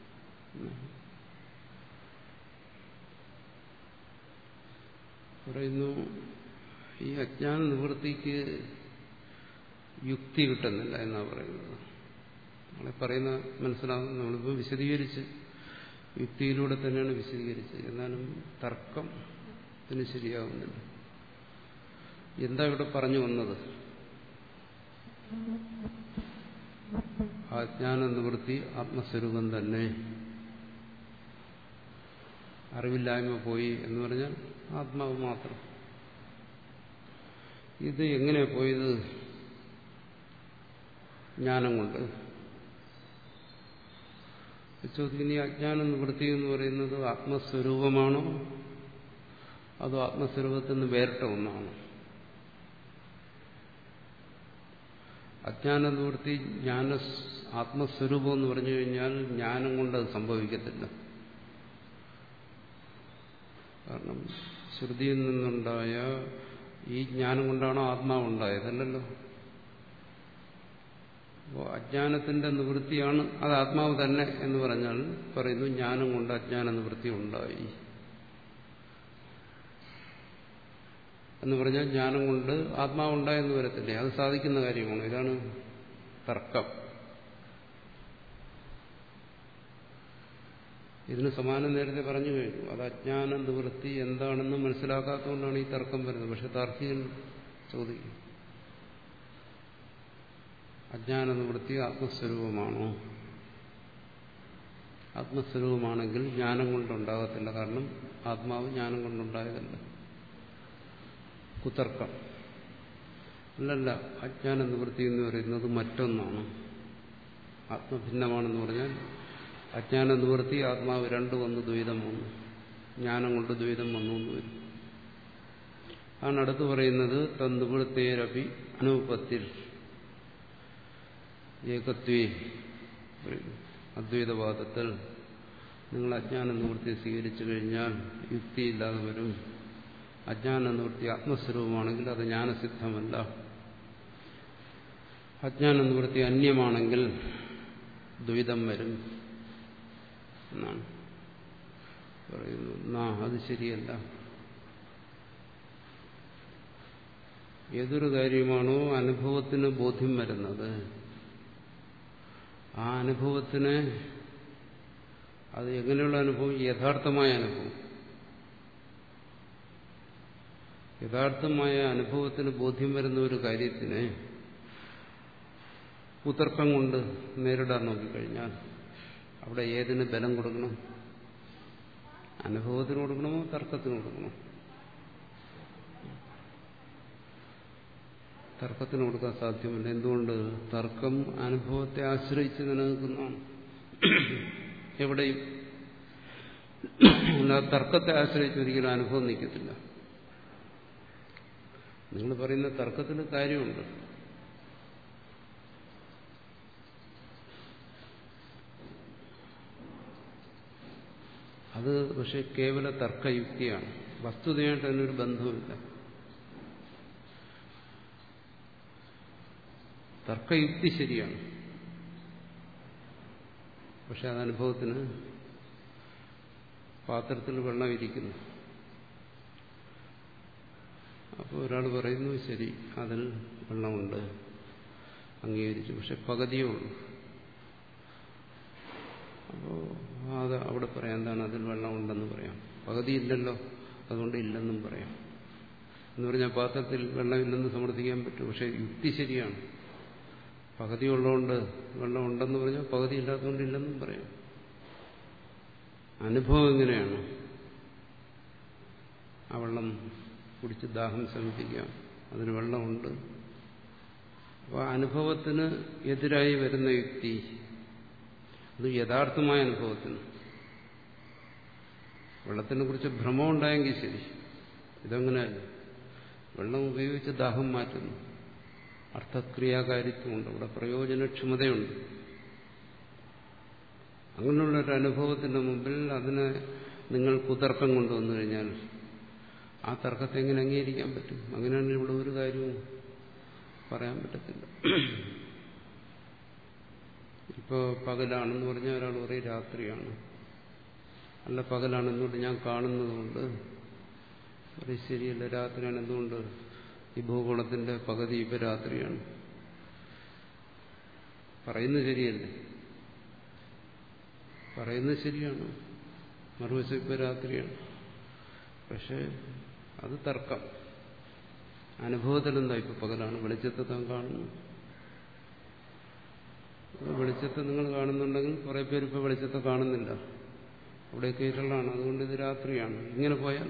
പറയുന്നു ഈ അജ്ഞാന നിവൃത്തിക്ക് യുക്തി കിട്ടുന്നില്ല എന്നാണ് പറയുന്നത്. നമ്മളെ പറയുന്ന മനസ്സിലാകുന്ന നമ്മളിപ്പോൾ വിശദീകരിച്ച്, യുക്തിയിലൂടെ തന്നെയാണ് വിശദീകരിച്ചത്. എന്നാലും തർക്കത്തിന് ശരിയാകുന്നില്ല. എന്താ ഇവിടെ പറഞ്ഞു വന്നത്? അജ്ഞാന നിവൃത്തി ആത്മസ്വരൂപം തന്നെ. അറിവില്ലായ്മ പോയി എന്ന് പറഞ്ഞാൽ ആത്മാവ് മാത്രം. ഇത് എങ്ങനെ പോയത്? ജ്ഞാനം കൊണ്ട്. ചോദിക്കുന്ന ഈ അജ്ഞാന നിവൃത്തി എന്ന് പറയുന്നത് ആത്മസ്വരൂപമാണോ അതോ ആത്മസ്വരൂപത്തിൽ നിന്ന് വേറിട്ട ഒന്നാണോ? അജ്ഞാന നിവൃത്തി ജ്ഞാന ആത്മസ്വരൂപം എന്ന് പറഞ്ഞു കഴിഞ്ഞാൽ ജ്ഞാനം കൊണ്ട് അത് സംഭവിക്കത്തില്ല. കാരണം ശ്രുതിയിൽ നിന്നുണ്ടായ ഈ ജ്ഞാനം കൊണ്ടാണോ ആത്മാവുണ്ടായത്? അല്ലല്ലോ. അപ്പോൾ അജ്ഞാനത്തിന്റെ നിവൃത്തിയാണ് അത് ആത്മാവ് തന്നെ എന്ന് പറഞ്ഞാൽ പറയുന്നു ജ്ഞാനം കൊണ്ട് അജ്ഞാന നിവൃത്തി ഉണ്ടായി എന്ന് പറഞ്ഞാൽ ജ്ഞാനം കൊണ്ട് ആത്മാവുണ്ടായെന്ന് വരത്തില്ലേ? അത് സാധിക്കുന്ന കാര്യമാണ്. ഇതാണ് തർക്കം. ഇതിന് സമാനം നേരത്തെ പറഞ്ഞു കഴിഞ്ഞു. അത് അജ്ഞാന നിവൃത്തി എന്താണെന്ന് മനസ്സിലാക്കാത്തതുകൊണ്ടാണ് ഈ തർക്കം വരുന്നത്. പക്ഷെ താർക്കികൻ ചോദിക്കും, അജ്ഞാന നിവൃത്തി ആത്മസ്വരൂപമാണോ? ആത്മസ്വരൂപമാണെങ്കിൽ ജ്ഞാനം കൊണ്ടുണ്ടാകത്തില്ല. കാരണം ആത്മാവ് ജ്ഞാനം കൊണ്ടുണ്ടായതല്ല. കുതർക്കം. അല്ലല്ല, അജ്ഞാന നിവൃത്തി എന്ന് പറയുന്നത് മറ്റൊന്നാണ്, ആത്മഭിന്നമാണെന്ന് പറഞ്ഞാൽ അജ്ഞാന നിവൃത്തി ആത്മാവ് രണ്ട് വന്ന് ദ്വൈതം വന്നു, ജ്ഞാനം കൊണ്ട് ദ്വൈതം വന്നു എന്ന് വരും. ആണ് അടുത്ത് പറയുന്നത് തന്നിവൃത്തേരപി അനുപത്തിൽ ഏകത്വേ. അദ്വൈതവാദത്തിൽ നിങ്ങൾ അജ്ഞാന നിവൃത്തി സ്വീകരിച്ചു കഴിഞ്ഞാൽ യുക്തിയില്ലാതെ വരും. അജ്ഞാന നിവൃത്തി ആത്മസ്വരൂപമാണെങ്കിൽ അത് ജ്ഞാനസിദ്ധമല്ല. അജ്ഞാന നിവൃത്തി അന്യമാണെങ്കിൽ ദ്വൈതം വരും എന്നാണ് പറയുന്നത്. നാ അത് ശരിയല്ല. ഏതൊരു കാര്യമാണോ അനുഭവത്തിന് ബോധ്യം വരുന്നത്, ആ അനുഭവത്തിന് അത് എങ്ങനെയുള്ള അനുഭവം? യഥാർത്ഥമായ അനുഭവം. യഥാർത്ഥമായ അനുഭവത്തിന് ബോധ്യം വരുന്ന ഒരു കാര്യത്തിന് കുതർക്കം കൊണ്ട് നേരിടാൻ നോക്കിക്കഴിഞ്ഞാൽ അവിടെ ഏതിന് ബലം കൊടുക്കണം? അനുഭവത്തിന് കൊടുക്കണമോ തർക്കത്തിന് കൊടുക്കണോ? തർക്കത്തിന് കൊടുക്കാൻ സാധ്യമല്ല. എന്തുകൊണ്ട്? തർക്കം അനുഭവത്തെ ആശ്രയിച്ച് നിലനിൽക്കുന്നതാണ് എവിടെയും. അല്ലാതെ തർക്കത്തെ ആശ്രയിച്ച് ഒരിക്കലും അനുഭവം നിൽക്കത്തില്ല. നിങ്ങൾ പറയുന്ന തർക്കത്തിന് കാര്യമുണ്ട്. അത് പക്ഷെ കേവല തർക്കയുക്തിയാണ്. വസ്തുതയായിട്ട് അതിനൊരു ബന്ധവുമില്ല. തർക്കയുക്തി ശരിയാണ്, പക്ഷെ അത് അനുഭവത്തിന് പാത്രത്തിൽ വെള്ളം ഇരിക്കുന്നു. അപ്പോൾ ഒരാൾ പറയുന്നു ശരി അതിൽ വെള്ളമുണ്ട്, അംഗീകരിച്ചു, പക്ഷെ പകുതിയേ ഉള്ളൂ. അപ്പോൾ അത് അവിടെ പറയാം എന്താണ് അതിൽ വെള്ളമുണ്ടെന്ന് പറയാം. പകുതി ഇല്ലല്ലോ, അതുകൊണ്ട് ഇല്ലെന്നും പറയാം. എന്ന് പറഞ്ഞാൽ പാത്രത്തിൽ വെള്ളമില്ലെന്ന് സമർത്ഥിക്കാൻ പറ്റും. പക്ഷെ യുക്തി ശരിയാണ്. പകുതി ഉള്ളതുകൊണ്ട് വെള്ളമുണ്ടെന്ന് പറഞ്ഞാൽ പകുതി ഇല്ലാത്തതുകൊണ്ട് ഇല്ലെന്നും പറയാം. അനുഭവം എങ്ങനെയാണ്? ആ വെള്ളം കുടിച്ച് ദാഹം ശമിപ്പിക്കാം, അതിന് വെള്ളമുണ്ട്. അപ്പോൾ അനുഭവത്തിന് എതിരായി വരുന്ന യുക്തി അത് യഥാർത്ഥമായ അനുഭവത്തിന്. വെള്ളത്തിനെ കുറിച്ച് ഭ്രമം ഉണ്ടായെങ്കിൽ ശരി, ഇതങ്ങനെയല്ല. വെള്ളം ഉപയോഗിച്ച് ദാഹം മാറ്റുന്നു, അർത്ഥക്രിയാകാരിത്വമുണ്ട്, ഇവിടെ പ്രയോജനക്ഷമതയുണ്ട്. അങ്ങനെയുള്ളൊരു അനുഭവത്തിന്റെ മുമ്പിൽ അതിനെ നിങ്ങൾ കുതർക്കം കൊണ്ടുവന്നു കഴിഞ്ഞാൽ ആ തർക്കത്തെ എങ്ങനെ അംഗീകരിക്കാൻ പറ്റും? അങ്ങനെയാണെങ്കിൽ ഇവിടെ ഒരു കാര്യവും പറയാൻ പറ്റത്തില്ല. ഇപ്പോൾ പകലാണെന്ന് പറഞ്ഞാൽ ഒരാൾ പറയും രാത്രിയാണ്. അല്ല പകലാണെന്നുകൊണ്ട് ഞാൻ കാണുന്നതുകൊണ്ട് പറയും ശരിയല്ല രാത്രിയാണ്. എന്തുകൊണ്ട്? ഈ ഭൂഗോളത്തിന്റെ പകുതി ഇപ്പൊ രാത്രിയാണ്. പറയുന്നത് ശരിയല്ലേ? പറയുന്നത് ശരിയാണ്, മറുവശം ഇപ്പൊ രാത്രിയാണ്. പക്ഷെ അത് തർക്കം. അനുഭവത്തിൽ എന്താ ഇപ്പൊ പകലാണ്, വെളിച്ചത്തെ താൻ കാണുന്നു. വെളിച്ചത്തെ നിങ്ങൾ കാണുന്നുണ്ടെങ്കിൽ കുറെ പേര് ഇപ്പൊ വെളിച്ചത്തെ കാണുന്നില്ല, അവിടെയൊക്കെ ഇരുളാണ്, അതുകൊണ്ട് ഇത് രാത്രിയാണ്. ഇങ്ങനെ പോയാൽ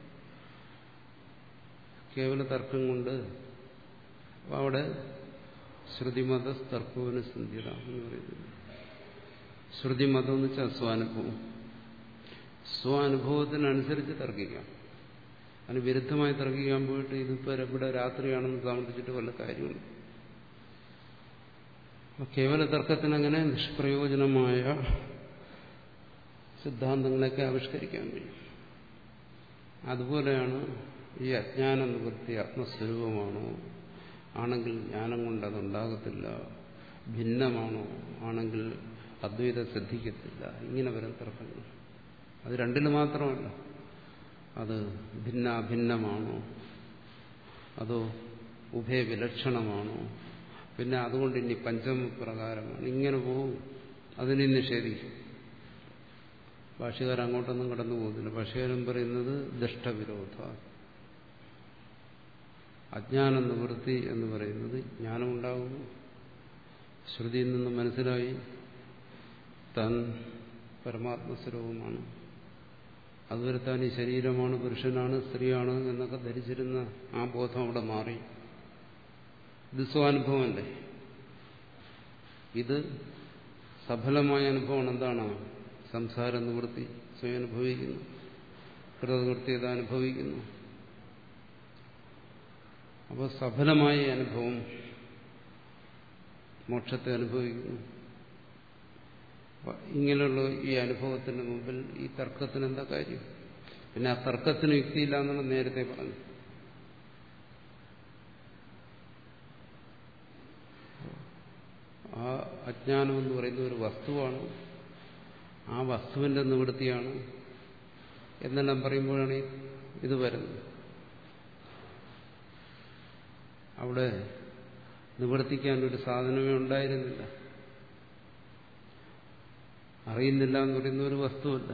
കേവല തർക്കം കൊണ്ട് അവിടെ ശ്രുതിമത തർക്കവിന് സന്ധ്യത എന്ന് പറയുന്നത്. ശ്രുതിമതം എന്ന് വെച്ചാൽ സ്വാനുഭവം. സ്വാനുഭവത്തിനനുസരിച്ച് തർക്കിക്കാം. അതിന് വിരുദ്ധമായി തർക്കിക്കാൻ പോയിട്ട് ഇതിപ്പോ ഇവിടെ രാത്രിയാണെന്ന് താമസിച്ചിട്ട് വല്ല കാര്യമുണ്ട്. കേവല തർക്കത്തിനങ്ങനെ നിഷ്പ്രയോജനമായ സിദ്ധാന്തങ്ങളൊക്കെ ആവിഷ്കരിക്കാൻ കഴിയും. അതുപോലെയാണ് ഈ അജ്ഞാന നിവൃത്തി ആത്മസ്വരൂപമാണോ ആണെങ്കിൽ ജ്ഞാനം കൊണ്ട് അതുണ്ടാകത്തില്ല. ഭിന്നമാണോ ആണെങ്കിൽ അദ്വൈതം ശ്രദ്ധിക്കത്തില്ല. ഇങ്ങനെ വരും തർക്കങ്ങൾ. അത് രണ്ടിന് മാത്രമല്ല, അത് ഭിന്ന ഭിന്നമാണോ, അതോ ഉഭയവിലക്ഷണമാണോ, പിന്നെ അതുകൊണ്ട് ഇനി പഞ്ചമപ്രകാരമാണ്, ഇങ്ങനെ പോകും. അതിനെ നിഷേധിക്കും. ഭാഷ്യകാരൻ അങ്ങോട്ടൊന്നും കടന്നു പോകുന്നില്ല. ഭാഷ്യകാരൻ പറയുന്നത് ദഷ്ടവിരോധ. അജ്ഞാന നിവൃത്തി എന്ന് പറയുന്നത് ജ്ഞാനമുണ്ടാകുന്നു. ശ്രുതിയിൽ നിന്ന് മനസ്സിലായി താൻ പരമാത്മസ്വരൂപമാണ്. അതുവരെ താൻ ഈ ശരീരമാണ്, പുരുഷനാണ്, സ്ത്രീയാണ് എന്നൊക്കെ ധരിച്ചിരുന്ന ആ ബോധം അവിടെ മാറി. ഇത് സ്വാനുഭവമല്ലേ? ഇത് സഫലമായ അനുഭവമാണ്. എന്താണ്? സംസാര നിവൃത്തി സ്വയം അനുഭവിക്കുന്നു, കൃതകൃത്യത അനുഭവിക്കുന്നു. അപ്പോൾ സഫലമായ അനുഭവം മോക്ഷത്തെ അനുഭവിക്കുന്നു. ഇങ്ങനെയുള്ള ഈ അനുഭവത്തിന് മുമ്പിൽ ഈ തർക്കത്തിന് എന്താ കാര്യം? പിന്നെ ആ തർക്കത്തിന് യുക്തിയില്ല എന്നാണ് നേരത്തെ പറഞ്ഞു. ആ അജ്ഞാനം എന്ന് പറയുന്ന ഒരു വസ്തുവാണ്, ആ വസ്തുവിന്റെ നിവൃത്തിയാണ് എന്നെല്ലാം പറയുമ്പോഴാണ് ഇത് വരുന്നത്. അവിടെ നിവർത്തിക്കാനൊരു സാധനമേ ഉണ്ടായിരുന്നില്ല. അറിയുന്നില്ല എന്ന് പറയുന്ന ഒരു വസ്തുവല്ല.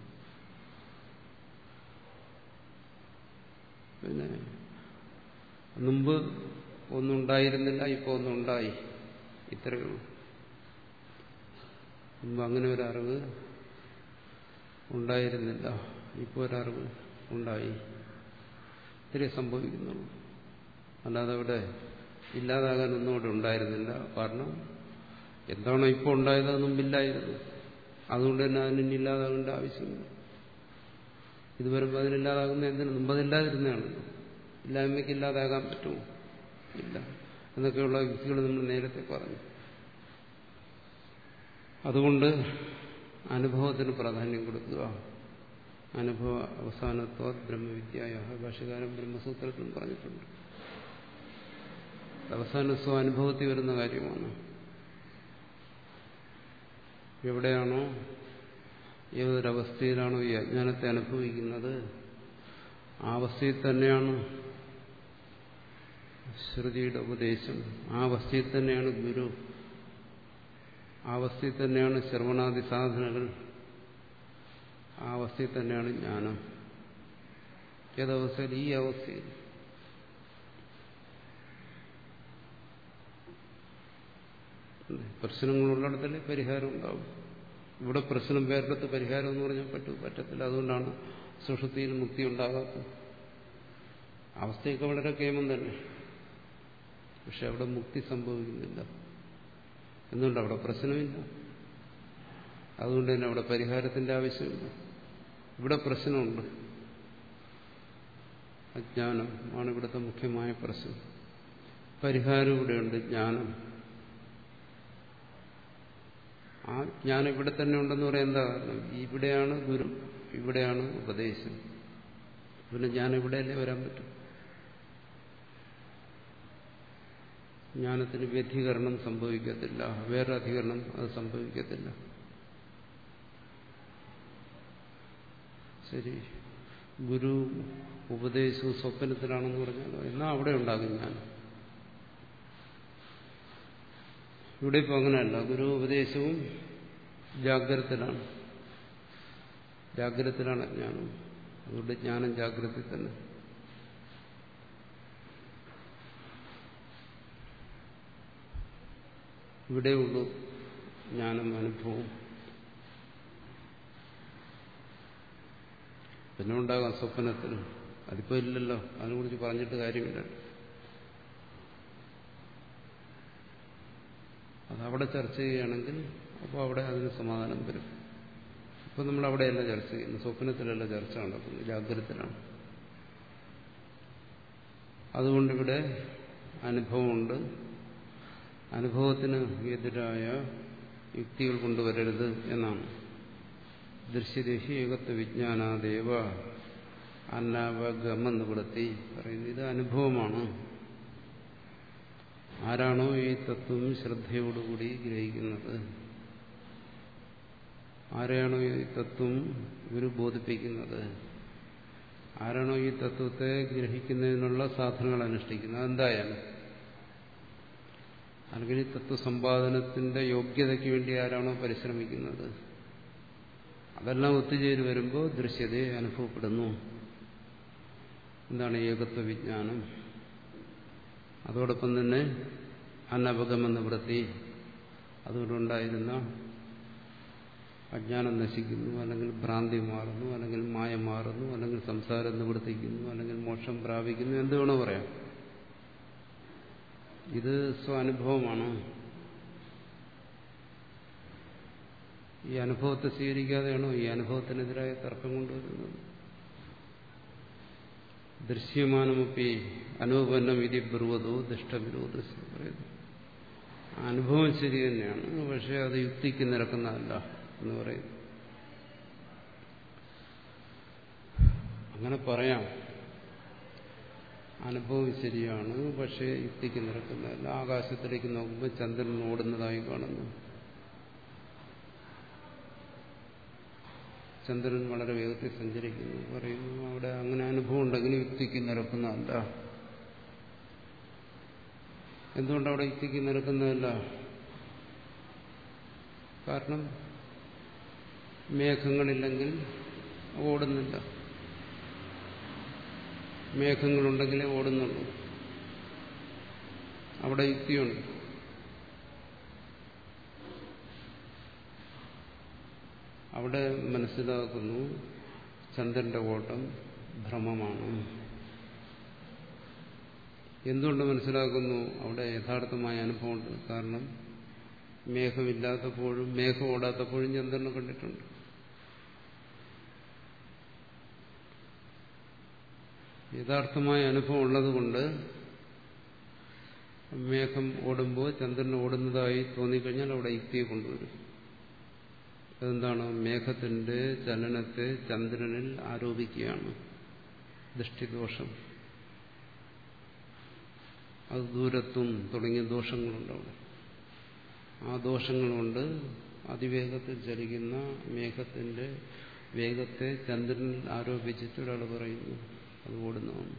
പിന്നെ മുമ്പ് ഒന്നുണ്ടായിരുന്നില്ല, ഇപ്പോൾ ഒന്നുണ്ടായി, ഇത്രയേ ഉള്ളൂ. മുമ്പ് അങ്ങനെ ഒരറിവ് ഉണ്ടായിരുന്നില്ല, ഇപ്പോൾ ഒരറിവ് ഉണ്ടായി, ഇത്രയേ സംഭവിക്കുന്നുള്ളൂ. അല്ലാതെ അവിടെ ഇല്ലാതാകാനൊന്നും അവിടെ ഉണ്ടായിരുന്നില്ല. കാരണം എന്താണോ ഇപ്പോൾ ഉണ്ടായത് അത് മുമ്പില്ലായിരുന്നു. അതുകൊണ്ട് തന്നെ അതിന് ഇല്ലാതാകേണ്ട ആവശ്യമില്ല. ഇത് വരുമ്പോൾ അതിനില്ലാതാകുന്ന എന്തിനു? മുമ്പതില്ലാതിരുന്നതാണ്. ഇല്ലായ്മയ്ക്ക് ഇല്ലാതാകാൻ പറ്റുമോ? ഇല്ല. എന്നൊക്കെയുള്ള യുക്തികൾ നമ്മൾ നേരത്തെ പറഞ്ഞു. അതുകൊണ്ട് അനുഭവത്തിന് പ്രാധാന്യം കൊടുക്കുക. അനുഭവ അവസാനത്വ ബ്രഹ്മവിദ്യായ ഭാഷ്യകാരൻ ബ്രഹ്മസൂത്രത്തിലും പറഞ്ഞിട്ടുണ്ട്. അവസാന സ്വ അനുഭവത്തിൽ വരുന്ന കാര്യമാണ്. എവിടെയാണോ, ഏതൊരവസ്ഥയിലാണോ ഈ അജ്ഞാനത്തെ അനുഭവിക്കുന്നത്, ആ അവസ്ഥയിൽ തന്നെയാണ് ശ്രുതിയുടെ ഉപദേശം, ആ അവസ്ഥയിൽ തന്നെയാണ് ഗുരു, ആ അവസ്ഥയിൽ തന്നെയാണ് ശ്രവണാദി സാധനകൾ, ആ അവസ്ഥയിൽ തന്നെയാണ് ജ്ഞാനം. ഏതവസ്ഥയിൽ? ഈ അവസ്ഥയിൽ. പ്രശ്നങ്ങളുള്ളിടത്തല്ലേ പരിഹാരം ഉണ്ടാവും. ഇവിടെ പ്രശ്നം വേറിടത്ത് പരിഹാരം എന്ന് പറഞ്ഞാൽ പറ്റൂ പറ്റത്തില്ല. അതുകൊണ്ടാണ് സുഷുപ്തിയിൽ മുക്തി ഉണ്ടാകാത്തത്. അവസ്ഥയൊക്കെ വളരെ കേമം തന്നെ, പക്ഷെ അവിടെ മുക്തി സംഭവിക്കുന്നില്ല. എന്തുകൊണ്ട്? അവിടെ പ്രശ്നമില്ല. അതുകൊണ്ട് തന്നെ അവിടെ പരിഹാരത്തിന്റെ ആവശ്യമില്ല. ഇവിടെ പ്രശ്നമുണ്ട്. അജ്ഞാനം ആണ് ഇവിടുത്തെ മുഖ്യമായ പ്രശ്നം. പരിഹാരം ഇവിടെയുണ്ട്, ജ്ഞാനം. ആ ജ്ഞാനം ഇവിടെ തന്നെ ഉണ്ടെന്ന് പറയാൻ എന്താ കാരണം? ഇവിടെയാണ് ഗുരു, ഇവിടെയാണ് ഉപദേശം. പിന്നെ ജ്ഞാനം ഇവിടെയല്ലേ വരാൻ പറ്റും. ജ്ഞാനത്തിന് വ്യധികരണം സംഭവിക്കത്തില്ല, വേറെ അധികരണം അത് സംഭവിക്കത്തില്ല. ശരി, ഗുരു ഉപദേശവും സ്വപ്നത്തിലാണെന്ന് പറഞ്ഞാലോ, എന്നാൽ അവിടെ ഉണ്ടാകും ജ്ഞാനം. ഇവിടെ ഇപ്പം അങ്ങനെയല്ല. ഗുരു ഉപദേശവും ജാഗ്രതത്തിലാണ്, ജാഗ്രതത്തിലാണ് ജ്ഞാനം. അതുകൊണ്ട് ജ്ഞാനം ജാഗ്രതയിൽ തന്നെ. ഇവിടെയുള്ളൂ ജ്ഞാനം, അനുഭവം. പിന്നെ ഉണ്ടാകാം സ്വപ്നത്തിൽ, അതിപ്പോ ഇല്ലല്ലോ, അതിനെക്കുറിച്ച് പറഞ്ഞിട്ട് കാര്യമില്ല. അതവിടെ ചർച്ച ചെയ്യുകയാണെങ്കിൽ അപ്പോൾ അവിടെ അതിന് സമാധാനം വരും. ഇപ്പം നമ്മൾ അവിടെയല്ല ചർച്ച ചെയ്യുന്നത്, സ്വപ്നത്തിലല്ല ചർച്ച നടക്കുന്നത്, ജാഗ്രതത്തിലാണ്. അതുകൊണ്ടിവിടെ അനുഭവമുണ്ട്. അനുഭവത്തിന് എതിരായ യുക്തികൾ കൊണ്ടുവരരുത് എന്നാണ്. ദൃശ്യദേഹി ഏകത്വ വിജ്ഞാനാദേവ അന്നാവഗമ നിവൃത്തി പറയുന്നത്. ഇത് അനുഭവമാണ്. ആരാണോ ഈ തത്വം ശ്രദ്ധയോടുകൂടി ഗ്രഹിക്കുന്നത്, ആരെയാണോ ഈ തത്വം ഗുരു ബോധിപ്പിക്കുന്നത്, ആരാണോ ഈ തത്വത്തെ ഗ്രഹിക്കുന്നതിനുള്ള സാധനങ്ങൾ അനുഷ്ഠിക്കുന്നത്, അതെന്തായാലും അല്ലെങ്കിൽ ഈ തത്വസമ്പാദനത്തിന്റെ യോഗ്യതയ്ക്ക് വേണ്ടി ആരാണോ പരിശ്രമിക്കുന്നത്, അതെല്ലാം ഒത്തുചേരി വരുമ്പോൾ ദൃശ്യത അനുഭവപ്പെടുന്നു. എന്താണ് ഏകത്വ വിജ്ഞാനം? അതോടൊപ്പം തന്നെ അനവഗമ നിവൃത്തി, അതുകൊണ്ടുണ്ടായിരുന്ന അജ്ഞാനം നശിക്കുന്നു, അല്ലെങ്കിൽ ഭ്രാന്തി മാറുന്നു, അല്ലെങ്കിൽ മായ മാറുന്നു, അല്ലെങ്കിൽ സംസാരം നിവർത്തിക്കുന്നു, അല്ലെങ്കിൽ മോക്ഷം പ്രാപിക്കുന്നു, എന്ത് വേണോ പറയാം. ഇത് സ്വാനുഭവമാണ്. ഈ അനുഭവത്തെ സ്വീകരിക്കാതെയാണോ ഈ അനുഭവത്തിനെതിരായ തർക്കം കൊണ്ടുവരുന്നത്? ദൃശ്യമാനമൊപ്പി അനുപന്നം വിധി ബ്രുവതോ ദുഷ്ടവിരോധ പറയുന്നു. അനുഭവം ശരി തന്നെയാണ്, പക്ഷെ അത് യുക്തിക്ക് നിരക്കുന്നതല്ല എന്ന് പറയുന്നു. അങ്ങനെ പറയാം, അനുഭവം ശരിയാണ്, പക്ഷേ യുക്തിക്ക് നിരക്കുന്നതല്ല. ആകാശത്തിലേക്ക് നോക്കുമ്പോൾ ചന്ദ്രൻ ഓടുന്നതായി കാണുന്നു, ചന്ദ്രൻ വളരെ വേഗത്തിൽ സഞ്ചരിക്കുന്നു പറയുന്നു. അവിടെ അങ്ങനെ അനുഭവം ഉണ്ടെങ്കിലും യുക്തിക്ക് നിരക്കുന്നതല്ല. എന്തുകൊണ്ട് അവിടെ യുക്തിക്ക് നിരക്കുന്നതല്ല? കാരണം മേഘങ്ങളില്ലെങ്കിൽ ഓടുന്നില്ല. മേഘങ്ങളുണ്ടെങ്കിലേ ഓടുന്നുള്ളൂ. അവിടെ യുക്തിയുണ്ട്. അവിടെ മനസ്സിലാക്കുന്നു ചന്ദ്രന്റെ ഓട്ടം ഭ്രമമാണ്. എന്തുകൊണ്ട് മനസ്സിലാക്കുന്നു? അവിടെ യഥാർത്ഥമായ അനുഭവമുണ്ട്. കാരണം മേഘമില്ലാത്തപ്പോഴും മേഘം ഓടാത്തപ്പോഴും ചന്ദ്രനെ കണ്ടിട്ടുണ്ട്. യഥാർത്ഥമായ അനുഭവം ഉള്ളതുകൊണ്ട് മേഘം ഓടുമ്പോൾ ചന്ദ്രൻ ഓടുന്നതായി തോന്നിക്കഴിഞ്ഞാൽ അവിടെ യുക്തിയെ കൊണ്ടുവരും. അതെന്താണ്? മേഘത്തിന്റെ ചലനത്തെ ചന്ദ്രനിൽ ആരോപിക്കുകയാണ്. ദൃഷ്ടിദോഷം, അത് ദൂരത്വം തുടങ്ങിയ ദോഷങ്ങളുണ്ട് അവിടെ. ആ ദോഷങ്ങൾ കൊണ്ട് അതിവേഗത്തിൽ ചലിക്കുന്ന മേഘത്തിന്റെ വേഗത്തെ ചന്ദ്രനിൽ ആരോപിച്ചിട്ട് ഒരാൾ പറയുന്നു അത് ഓടുന്നതാണ്.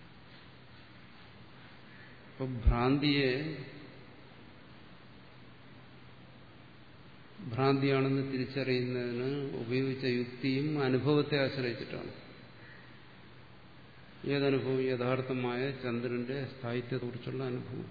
അപ്പൊ ഭ്രാന്തിയെ ഭ്രാന്തിയാണെന്ന് തിരിച്ചറിയുന്നതിന് ഉപയോഗിച്ച യുക്തിയും അനുഭവത്തെ ആശ്രയിച്ചിട്ടാണ്. ഏതനുഭവം? യഥാർത്ഥമായ ചന്ദ്രന്റെ സ്ഥായിത്വത്തെക്കുറിച്ചുള്ള അനുഭവം.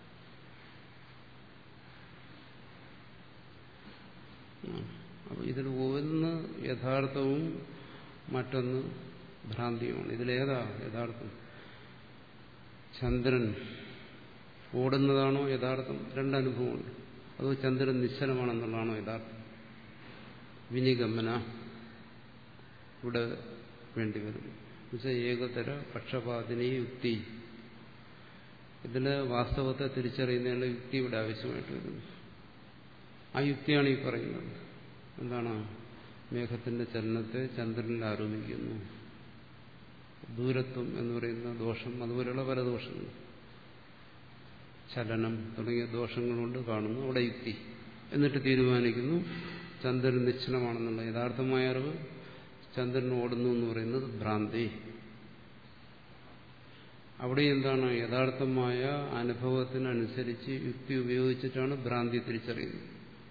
അപ്പൊ ഇതിൽ ഒന്ന് യഥാർത്ഥവും മറ്റൊന്ന് ഭ്രാന്തിയുമാണ്. ഇതിലേതാ യഥാർത്ഥം? ചന്ദ്രൻ ഓടുന്നതാണോ യഥാർത്ഥം? രണ്ടനുഭവമുണ്ട്. അതോ ചന്ദ്രൻ നിശ്ചലമാണെന്നുള്ളതാണോ യഥാർത്ഥം? വിനിഗമന ഇവിടെ വേണ്ടിവരും. എന്നുവെച്ചാൽ ഏകതര പക്ഷപാതിനി യുക്തി. ഇതിന് വാസ്തവത്തെ തിരിച്ചറിയുന്നതിനുള്ള യുക്തി ഇവിടെ ആവശ്യമായിട്ട് വരുന്നു. ആ യുക്തിയാണ് ഈ പറയുന്നത്. എന്താണ്? മേഘത്തിന്റെ ചലനത്തെ ചന്ദ്രനിൽ ആരോപിക്കുന്നു. ദൂരത്വം എന്ന് പറയുന്ന ദോഷം, അതുപോലെയുള്ള പല ദോഷങ്ങൾ, ചലനം തുടങ്ങിയ ദോഷങ്ങളുകൊണ്ട് കാണുന്നു. അവിടെ യുക്തി. എന്നിട്ട് തീരുമാനിക്കുന്നു ചന്ദ്രൻ നിശ്ചലമാണെന്നുള്ള യഥാർത്ഥമായ അറിവ്. ചന്ദ്രൻ ഓടുന്നു എന്ന് പറയുന്നത് ഭ്രാന്തി. അവിടെ എന്താണ്? യഥാർത്ഥമായ അനുഭവത്തിനനുസരിച്ച് യുക്തി ഉപയോഗിച്ചിട്ടാണ് ഭ്രാന്തി തിരിച്ചറിയുന്നത്.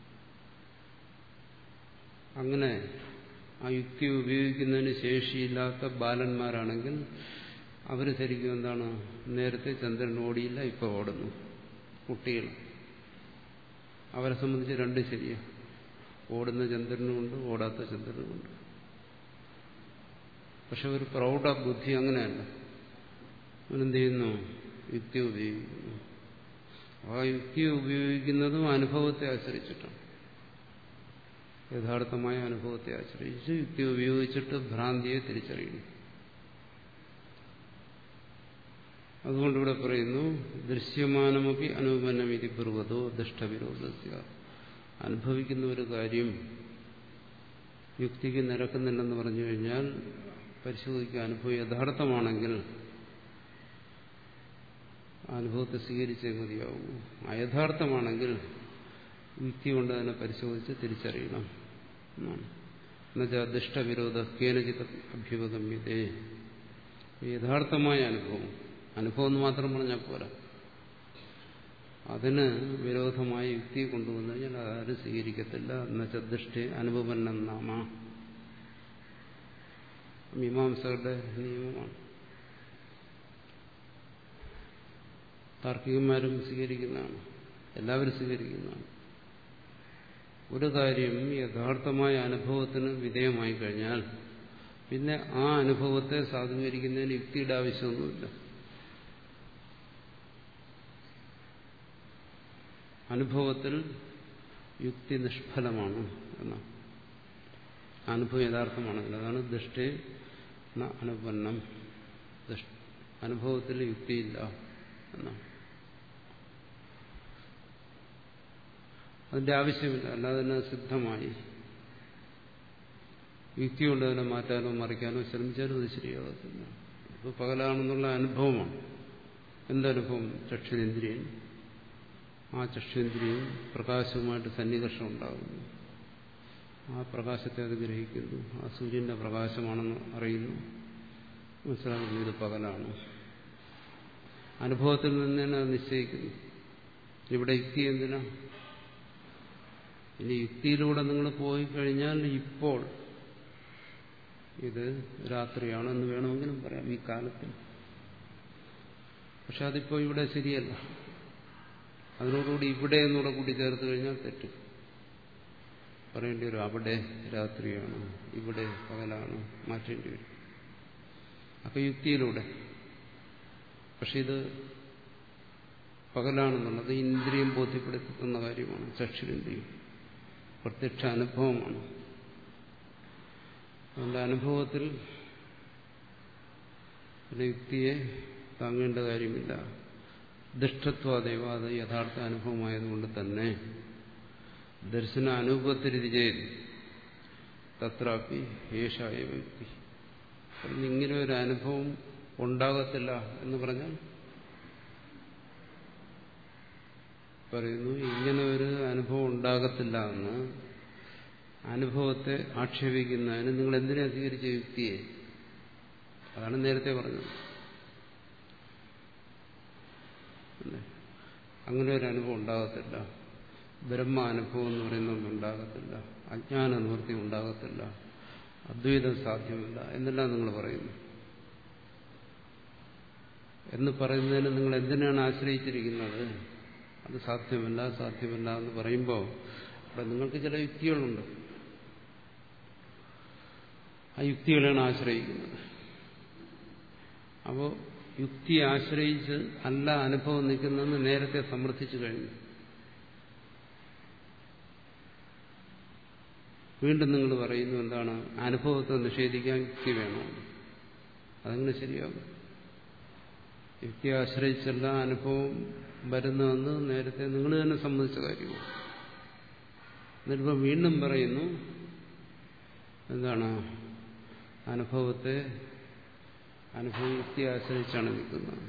അങ്ങനെ ആ യുക്തി ഉപയോഗിക്കുന്നതിന് ശേഷിയില്ലാത്ത ബാലന്മാരാണെങ്കിൽ അവർ ശരിക്കും എന്താണ്? നേരത്തെ ചന്ദ്രൻ ഓടിയില്ല, ഇപ്പൊ ഓടുന്നു. കുട്ടികൾ, അവരെ സംബന്ധിച്ച് രണ്ടും ശരിയാണ്. ഓടുന്ന ചന്ദ്രനുമുണ്ട്, ഓടാത്ത ചന്ദ്രനുമുണ്ട്. പക്ഷെ ഒരു പ്രൗഢ ബുദ്ധി അങ്ങനെയല്ല. അവനെന്ത് ചെയ്യുന്നു? യുക്തി ഉപയോഗിക്കുന്നു. ആ യുക്തി ഉപയോഗിക്കുന്നതും അനുഭവത്തെ ആശ്രയിച്ചിട്ടാണ്. യഥാർത്ഥമായ അനുഭവത്തെ ആശ്രയിച്ച് യുക്തി ഉപയോഗിച്ചിട്ട് ഭ്രാന്തിയെ തിരിച്ചറിയുന്നു. അതുകൊണ്ടിവിടെ പറയുന്നു ദൃശ്യമാനമപി അനുപന്നമിതി ബ്രുവതോ ദുഷ്ടവിരോധസ്യ. അനുഭവിക്കുന്ന ഒരു കാര്യം യുക്തിക്ക് നിരക്കുന്നില്ലെന്ന് പറഞ്ഞു കഴിഞ്ഞാൽ പരിശോധിക്കുക. അനുഭവം യഥാർത്ഥമാണെങ്കിൽ അനുഭവത്തെ സ്വീകരിച്ചേ മതിയാവും. അയഥാർത്ഥമാണെങ്കിൽ യുക്തി കൊണ്ട് അതിനെ പരിശോധിച്ച് തിരിച്ചറിയണം എന്നാണ്. എന്നുവെച്ചാൽ ദുഷ്ടവിരോധ കേനചിത അഭ്യുപഗമ്യതേ. യഥാർത്ഥമായ അനുഭവം, അനുഭവം എന്ന് മാത്രം പറഞ്ഞാൽ പോരാ, അതിന് വിരോധമായ യുക്തി കൊണ്ടുവന്നു കഴിഞ്ഞാൽ അതാരും സ്വീകരിക്കത്തില്ല. എന്നുവെച്ചാൽ ദൃഷ്ടി അനുപന്നം നാമ മീമാംസകളുടെ നിയമമാണ്. താർക്കികന്മാരും സ്വീകരിക്കുന്നതാണ്, എല്ലാവരും സ്വീകരിക്കുന്നതാണ്. ഒരു കാര്യം യഥാർത്ഥമായ അനുഭവത്തിന് വിധേയമായി കഴിഞ്ഞാൽ പിന്നെ ആ അനുഭവത്തെ സാധൂകരിക്കുന്നതിന് യുക്തിയുടെ ആവശ്യമൊന്നുമില്ല. അനുഭവത്തിൽ യുക്തി നിഷ്ഫലമാണ് എന്നാണ്. അനുഭവം യഥാർത്ഥമാണെങ്കിൽ അതാണ് ദൃഷ്ടി അനുപന്നം. അനുഭവത്തിൽ യുക്തിയില്ല എന്നാണ്. അതിന്റെ ആവശ്യമില്ല. അല്ലാതെ തന്നെ സിദ്ധമായി യുക്തി കൊണ്ട് അതിനെ മാറ്റാനോ മറിക്കാനോ ശ്രമിച്ചാലും അത് ശരിയാകത്തില്ല. ഇപ്പോൾ പകലാണെന്നുള്ള അനുഭവമാണ്. എന്തനുഭവം? ചക്ഷുരേന്ദ്രിയൻ. ആ ചക്ഷുരേന്ദ്രിയം പ്രകാശവുമായിട്ട് സന്നികർഷം ഉണ്ടാകുന്നു. ആ പ്രകാശത്തെ അത് ഗ്രഹിക്കുന്നു. ആ സൂര്യന്റെ പ്രകാശമാണെന്ന് അറിയുന്നു, മനസ്സിലാക്കുന്നു ഇത് പകലാണ്. അനുഭവത്തിൽ നിന്ന് തന്നെ അത് നിശ്ചയിക്കുന്നു. ഇവിടെ യുക്തി എന്തിനാ? ഇനി യുക്തിയിലൂടെ നിങ്ങൾ പോയി കഴിഞ്ഞാൽ ഇപ്പോൾ ഇത് രാത്രിയാണെന്ന് വേണമെങ്കിലും പറയാം ഈ കാലത്തിൽ. പക്ഷെ അതിപ്പോ ഇവിടെ ശരിയല്ല. അതിനോടുകൂടി ഇവിടെ എന്നൂടെ കൂടി ചേർത്ത് കഴിഞ്ഞാൽ തെറ്റ്. പറയേണ്ടി വരും അവിടെ രാത്രിയാണ്, ഇവിടെ പകലാണ്, മാറ്റേണ്ടി വരും. അപ്പൊ യുക്തിയിലൂടെ. പക്ഷെ ഇത് പകലാണെന്നുള്ളത് ഇന്ദ്രിയം ബോധ്യപ്പെടുത്തുന്ന കാര്യമാണ്. ചക്ഷുരേന്ദ്രിയം പ്രത്യക്ഷ അനുഭവമാണ്. അതുകൊണ്ട് അനുഭവത്തിൽ പിന്നെ യുക്തിയെ താങ്ങേണ്ട കാര്യമില്ല. ദൃഷ്ടത്വാദേവ, അത് യഥാർത്ഥ അനുഭവമായതുകൊണ്ട് തന്നെ ദർശന അനുഭവത്തിരിതി ചെയ്ത് തത്രാപി ഏഷായ യുക്തി. ഇങ്ങനെ ഒരു അനുഭവം ഉണ്ടാകത്തില്ല എന്ന് പറഞ്ഞാൽ പറയുന്നു, ഇങ്ങനെ ഒരു അനുഭവം ഉണ്ടാകത്തില്ല എന്ന് അനുഭവത്തെ ആക്ഷേപിക്കുന്നതിന് നിങ്ങൾ എന്തിനാ സ്വീകരിച്ച യുക്തിയെ? അതാണ് നേരത്തെ പറഞ്ഞത്. അങ്ങനെ ഒരു അനുഭവം ഉണ്ടാകത്തില്ല, ബ്രഹ്മാനുഭവം എന്ന് പറയുന്നൊന്നും ഉണ്ടാകത്തില്ല, അജ്ഞാന നിവൃത്തി ഉണ്ടാകത്തില്ല, അദ്വൈതം സാധ്യമല്ല എന്നെല്ലാം നിങ്ങൾ പറയുന്നു. എന്ന് പറയുന്നതിന് നിങ്ങൾ എന്തിനാണ് ആശ്രയിച്ചിരിക്കുന്നത്? അത് സാധ്യമല്ല സാധ്യമല്ല എന്ന് പറയുമ്പോൾ അവിടെ നിങ്ങൾക്ക് ചില യുക്തികളുണ്ട്. ആ യുക്തികളെയാണ് ആശ്രയിക്കുന്നത്. അപ്പോൾ യുക്തിയെ ആശ്രയിച്ച് അല്ല അനുഭവം നിൽക്കുന്നതെന്ന് നേരത്തെ സമർത്ഥിച്ചു കഴിഞ്ഞു. വീണ്ടും നിങ്ങൾ പറയുന്നു എന്താണ്? അനുഭവത്തെ നിഷേധിക്കാൻ യുക്തി വേണം. അതങ്ങനെ ശരിയാകും. യുക്തിയെ ആശ്രയിച്ചല്ല അനുഭവം വരുന്നതെന്ന് നേരത്തെ നിങ്ങൾ തന്നെ സമ്മതിച്ച കാര്യമാണ്. എന്നിട്ടിപ്പോൾ വീണ്ടും പറയുന്നു എന്താണ്? അനുഭവത്തെ അനുഭവം യുക്തിയെ ആശ്രയിച്ചാണ് നിൽക്കുന്നത്.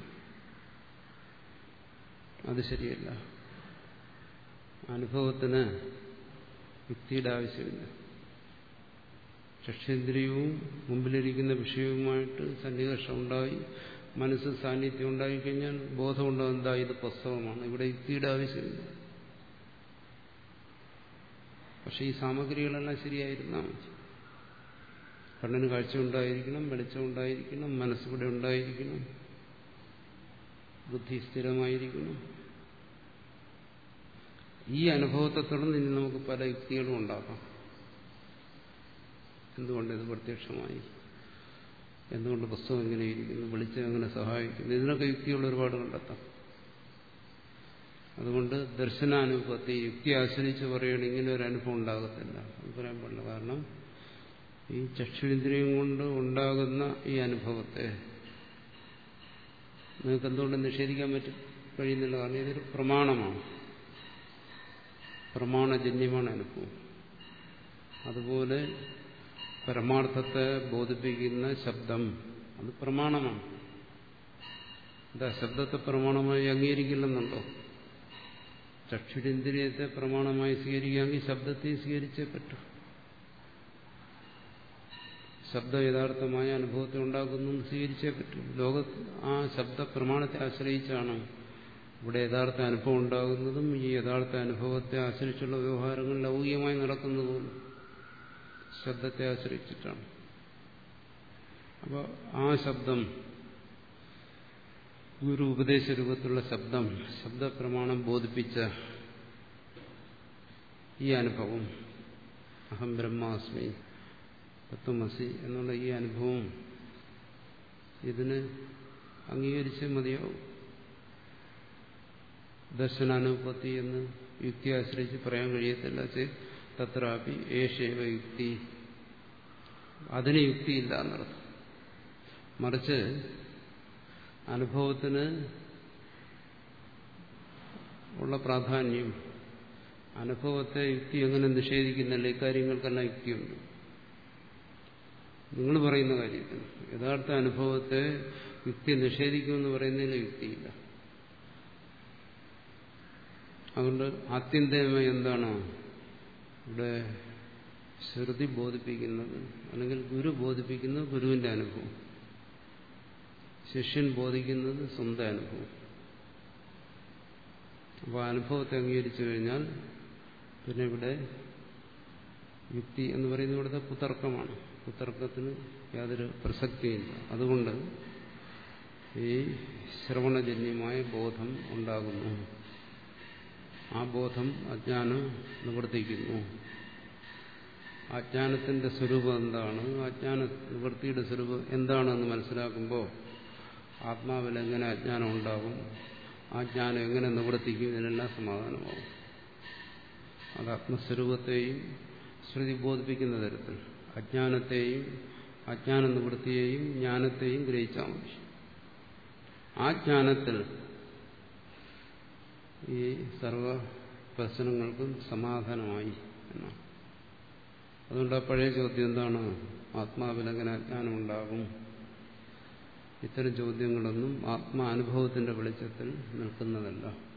അത് ശരിയല്ല. അനുഭവത്തിന് യുക്തിയുടെ ആവശ്യമില്ല. ചക്ഷേന്ദ്രിയവും മുമ്പിലിരിക്കുന്ന വിഷയവുമായിട്ട് സന്നികർഷം ഉണ്ടായി, മനസ്സ് സാന്നിധ്യം ഉണ്ടായിക്കഴിഞ്ഞാൽ ബോധമുണ്ടോ എന്താ ഇത് പുസ്തകമാണ്. ഇവിടെ യുക്തിയുടെ ആവശ്യമില്ല. പക്ഷെ ഈ സാമഗ്രികളെല്ലാം ശരിയായിരുന്നാൽ മതി. കണ്ണിന് കാഴ്ച ഉണ്ടായിരിക്കണം, വെളിച്ചം ഉണ്ടായിരിക്കണം, മനസ്സിവിടെ ഉണ്ടായിരിക്കണം, ബുദ്ധി സ്ഥിരമായിരിക്കണം. ഈ അനുഭവത്തെ തുടർന്ന് ഇനി നമുക്ക് പല യുക്തികളും ഉണ്ടാക്കാം. എന്തുകൊണ്ട് ഇത് പ്രത്യക്ഷമായി, എന്തുകൊണ്ട് പുസ്തകം എങ്ങനെ ഇരിക്കുന്നു, വെളിച്ചം എങ്ങനെ സഹായിക്കുന്നു, ഇതിനൊക്കെ യുക്തികൾ ഒരുപാട് കണ്ടെത്താം. അതുകൊണ്ട് ദർശനാനുഭവത്തെ യുക്തി ആശ്രയിച്ച് പറയുകയാണ് ഇങ്ങനെ ഒരു അനുഭവം ഉണ്ടാകത്തില്ല അത് പറയാൻ പാടില്ല. കാരണം ഈ ചക്ഷുരേന്ദ്രിയം കൊണ്ട് ഉണ്ടാകുന്ന ഈ അനുഭവത്തെ നിങ്ങൾക്ക് എന്തുകൊണ്ട് നിഷേധിക്കാൻ പറ്റും കഴിയുന്നില്ല? കാരണം ഇതൊരു പ്രമാണമാണ്, പ്രമാണജന്യമാണ് അനുഭവം. അതുപോലെ പരമാർത്ഥത്തെ ബോധിപ്പിക്കുന്ന ശബ്ദം അത് പ്രമാണമാണ്. എന്താ ശബ്ദത്തെ പ്രമാണമായി അംഗീകരിക്കില്ലെന്നുണ്ടോ? ചക്ഷുരേന്ദ്രിയത്തെ പ്രമാണമായി സ്വീകരിക്കുകയാണെങ്കിൽ ശബ്ദത്തെ സ്വീകരിച്ചേ പറ്റൂ. ശബ്ദം യഥാർത്ഥമായ അനുഭവത്തെ ഉണ്ടാക്കുന്നു സ്വീകരിച്ചേ പറ്റൂ. ലോക ആ ശബ്ദ പ്രമാണത്തെ ആശ്രയിച്ചാണ് ഇവിടെ യഥാർത്ഥ അനുഭവം ഉണ്ടാകുന്നതും ഈ യഥാർത്ഥ അനുഭവത്തെ ആശ്രയിച്ചുള്ള വ്യവഹാരങ്ങൾ ലൗകികമായി നടക്കുന്നതും ശബ്ദത്തെ ആശ്രയിച്ചിട്ടാണ്. അപ്പോൾ ആ ശബ്ദം ഗുരു ഉപദേശ രൂപത്തിലുള്ള ശബ്ദം ശബ്ദപ്രമാണം ബോധിപ്പിച്ച ഈ അനുഭവം അഹം ബ്രഹ്മാസ്മി തത്വമസി എന്നുള്ള ഈ അനുഭവം ഇതിന് അംഗീകരിച്ചേ മതിയാവും. ദർശനാനുപത്തി എന്ന് യുക്തി ആശ്രയിച്ച് പറയാൻ കഴിയത്തില്ല. തത്രാപി ഏഷേവ യുക്തി, അതിന് യുക്തിയില്ല എന്നർത്ഥം. മറിച്ച് അനുഭവത്തിന് ഉള്ള പ്രാധാന്യം, അനുഭവത്തെ യുക്തി എങ്ങനെ നിഷേധിക്കുന്നില്ല, ഇക്കാര്യങ്ങൾക്കെല്ലാം യുക്തിയുണ്ട്. നിങ്ങൾ പറയുന്ന കാര്യത്തിന് യഥാർത്ഥ അനുഭവത്തെ യുക്തി നിഷേധിക്കുമെന്ന് പറയുന്നതിൽ യുക്തിയില്ല. അതുകൊണ്ട് ആത്യന്തികമായി എന്താണ് ഇവിടെ ശ്രുതി ബോധിപ്പിക്കുന്നത്, അല്ലെങ്കിൽ ഗുരു ബോധിപ്പിക്കുന്നത് ഗുരുവിന്റെ അനുഭവം, ശിഷ്യൻ ബോധിക്കുന്നത് സ്വന്തം അനുഭവം. അപ്പോൾ അനുഭവത്തെ അംഗീകരിച്ചു കഴിഞ്ഞാൽ പിന്നെ ഇവിടെ യുക്തി എന്ന് പറയുന്നത് ഇവിടുത്തെ കുതർക്കമാണ്. കുതർക്കത്തിന് യാതൊരു പ്രസക്തിയില്ല. അതുകൊണ്ട് ഈ ശ്രവണജന്യമായ ബോധം ഉണ്ടാകുന്നു. ആ ബോധം അജ്ഞാനം നിവർത്തിക്കുന്നു. അജ്ഞാനത്തിന്റെ സ്വരൂപം എന്താണ്, അജ്ഞാന നിവൃത്തിയുടെ സ്വരൂപം എന്താണെന്ന് മനസ്സിലാക്കുമ്പോൾ ആത്മാവിൽ എങ്ങനെ അജ്ഞാനം ഉണ്ടാകും, ആ ജ്ഞാനം എങ്ങനെ നിവർത്തിക്കും, ഇതിനെല്ലാം സമാധാനമാകും. അത് ആത്മസ്വരൂപത്തെയും ശ്രുതി ബോധിപ്പിക്കുന്ന തരത്തിൽ അജ്ഞാനത്തെയും അജ്ഞാന നിവൃത്തിയെയും ജ്ഞാനത്തെയും ഗ്രഹിച്ചാൽ മതി. ആ ജ്ഞാനത്തിൽ ഈ സർവ പ്രശ്നങ്ങൾക്കും സമാധാനമായി എന്നാണ്. അതുകൊണ്ട് ആ പഴയ ചോദ്യം എന്താണ്, ആത്മാവിലെങ്ങനെ അജ്ഞാനം ഉണ്ടാകും, ഇത്തരം ചോദ്യങ്ങളൊന്നും ആത്മാനുഭവത്തിന്റെ വെളിച്ചത്തിൽ നിൽക്കുന്നതല്ല.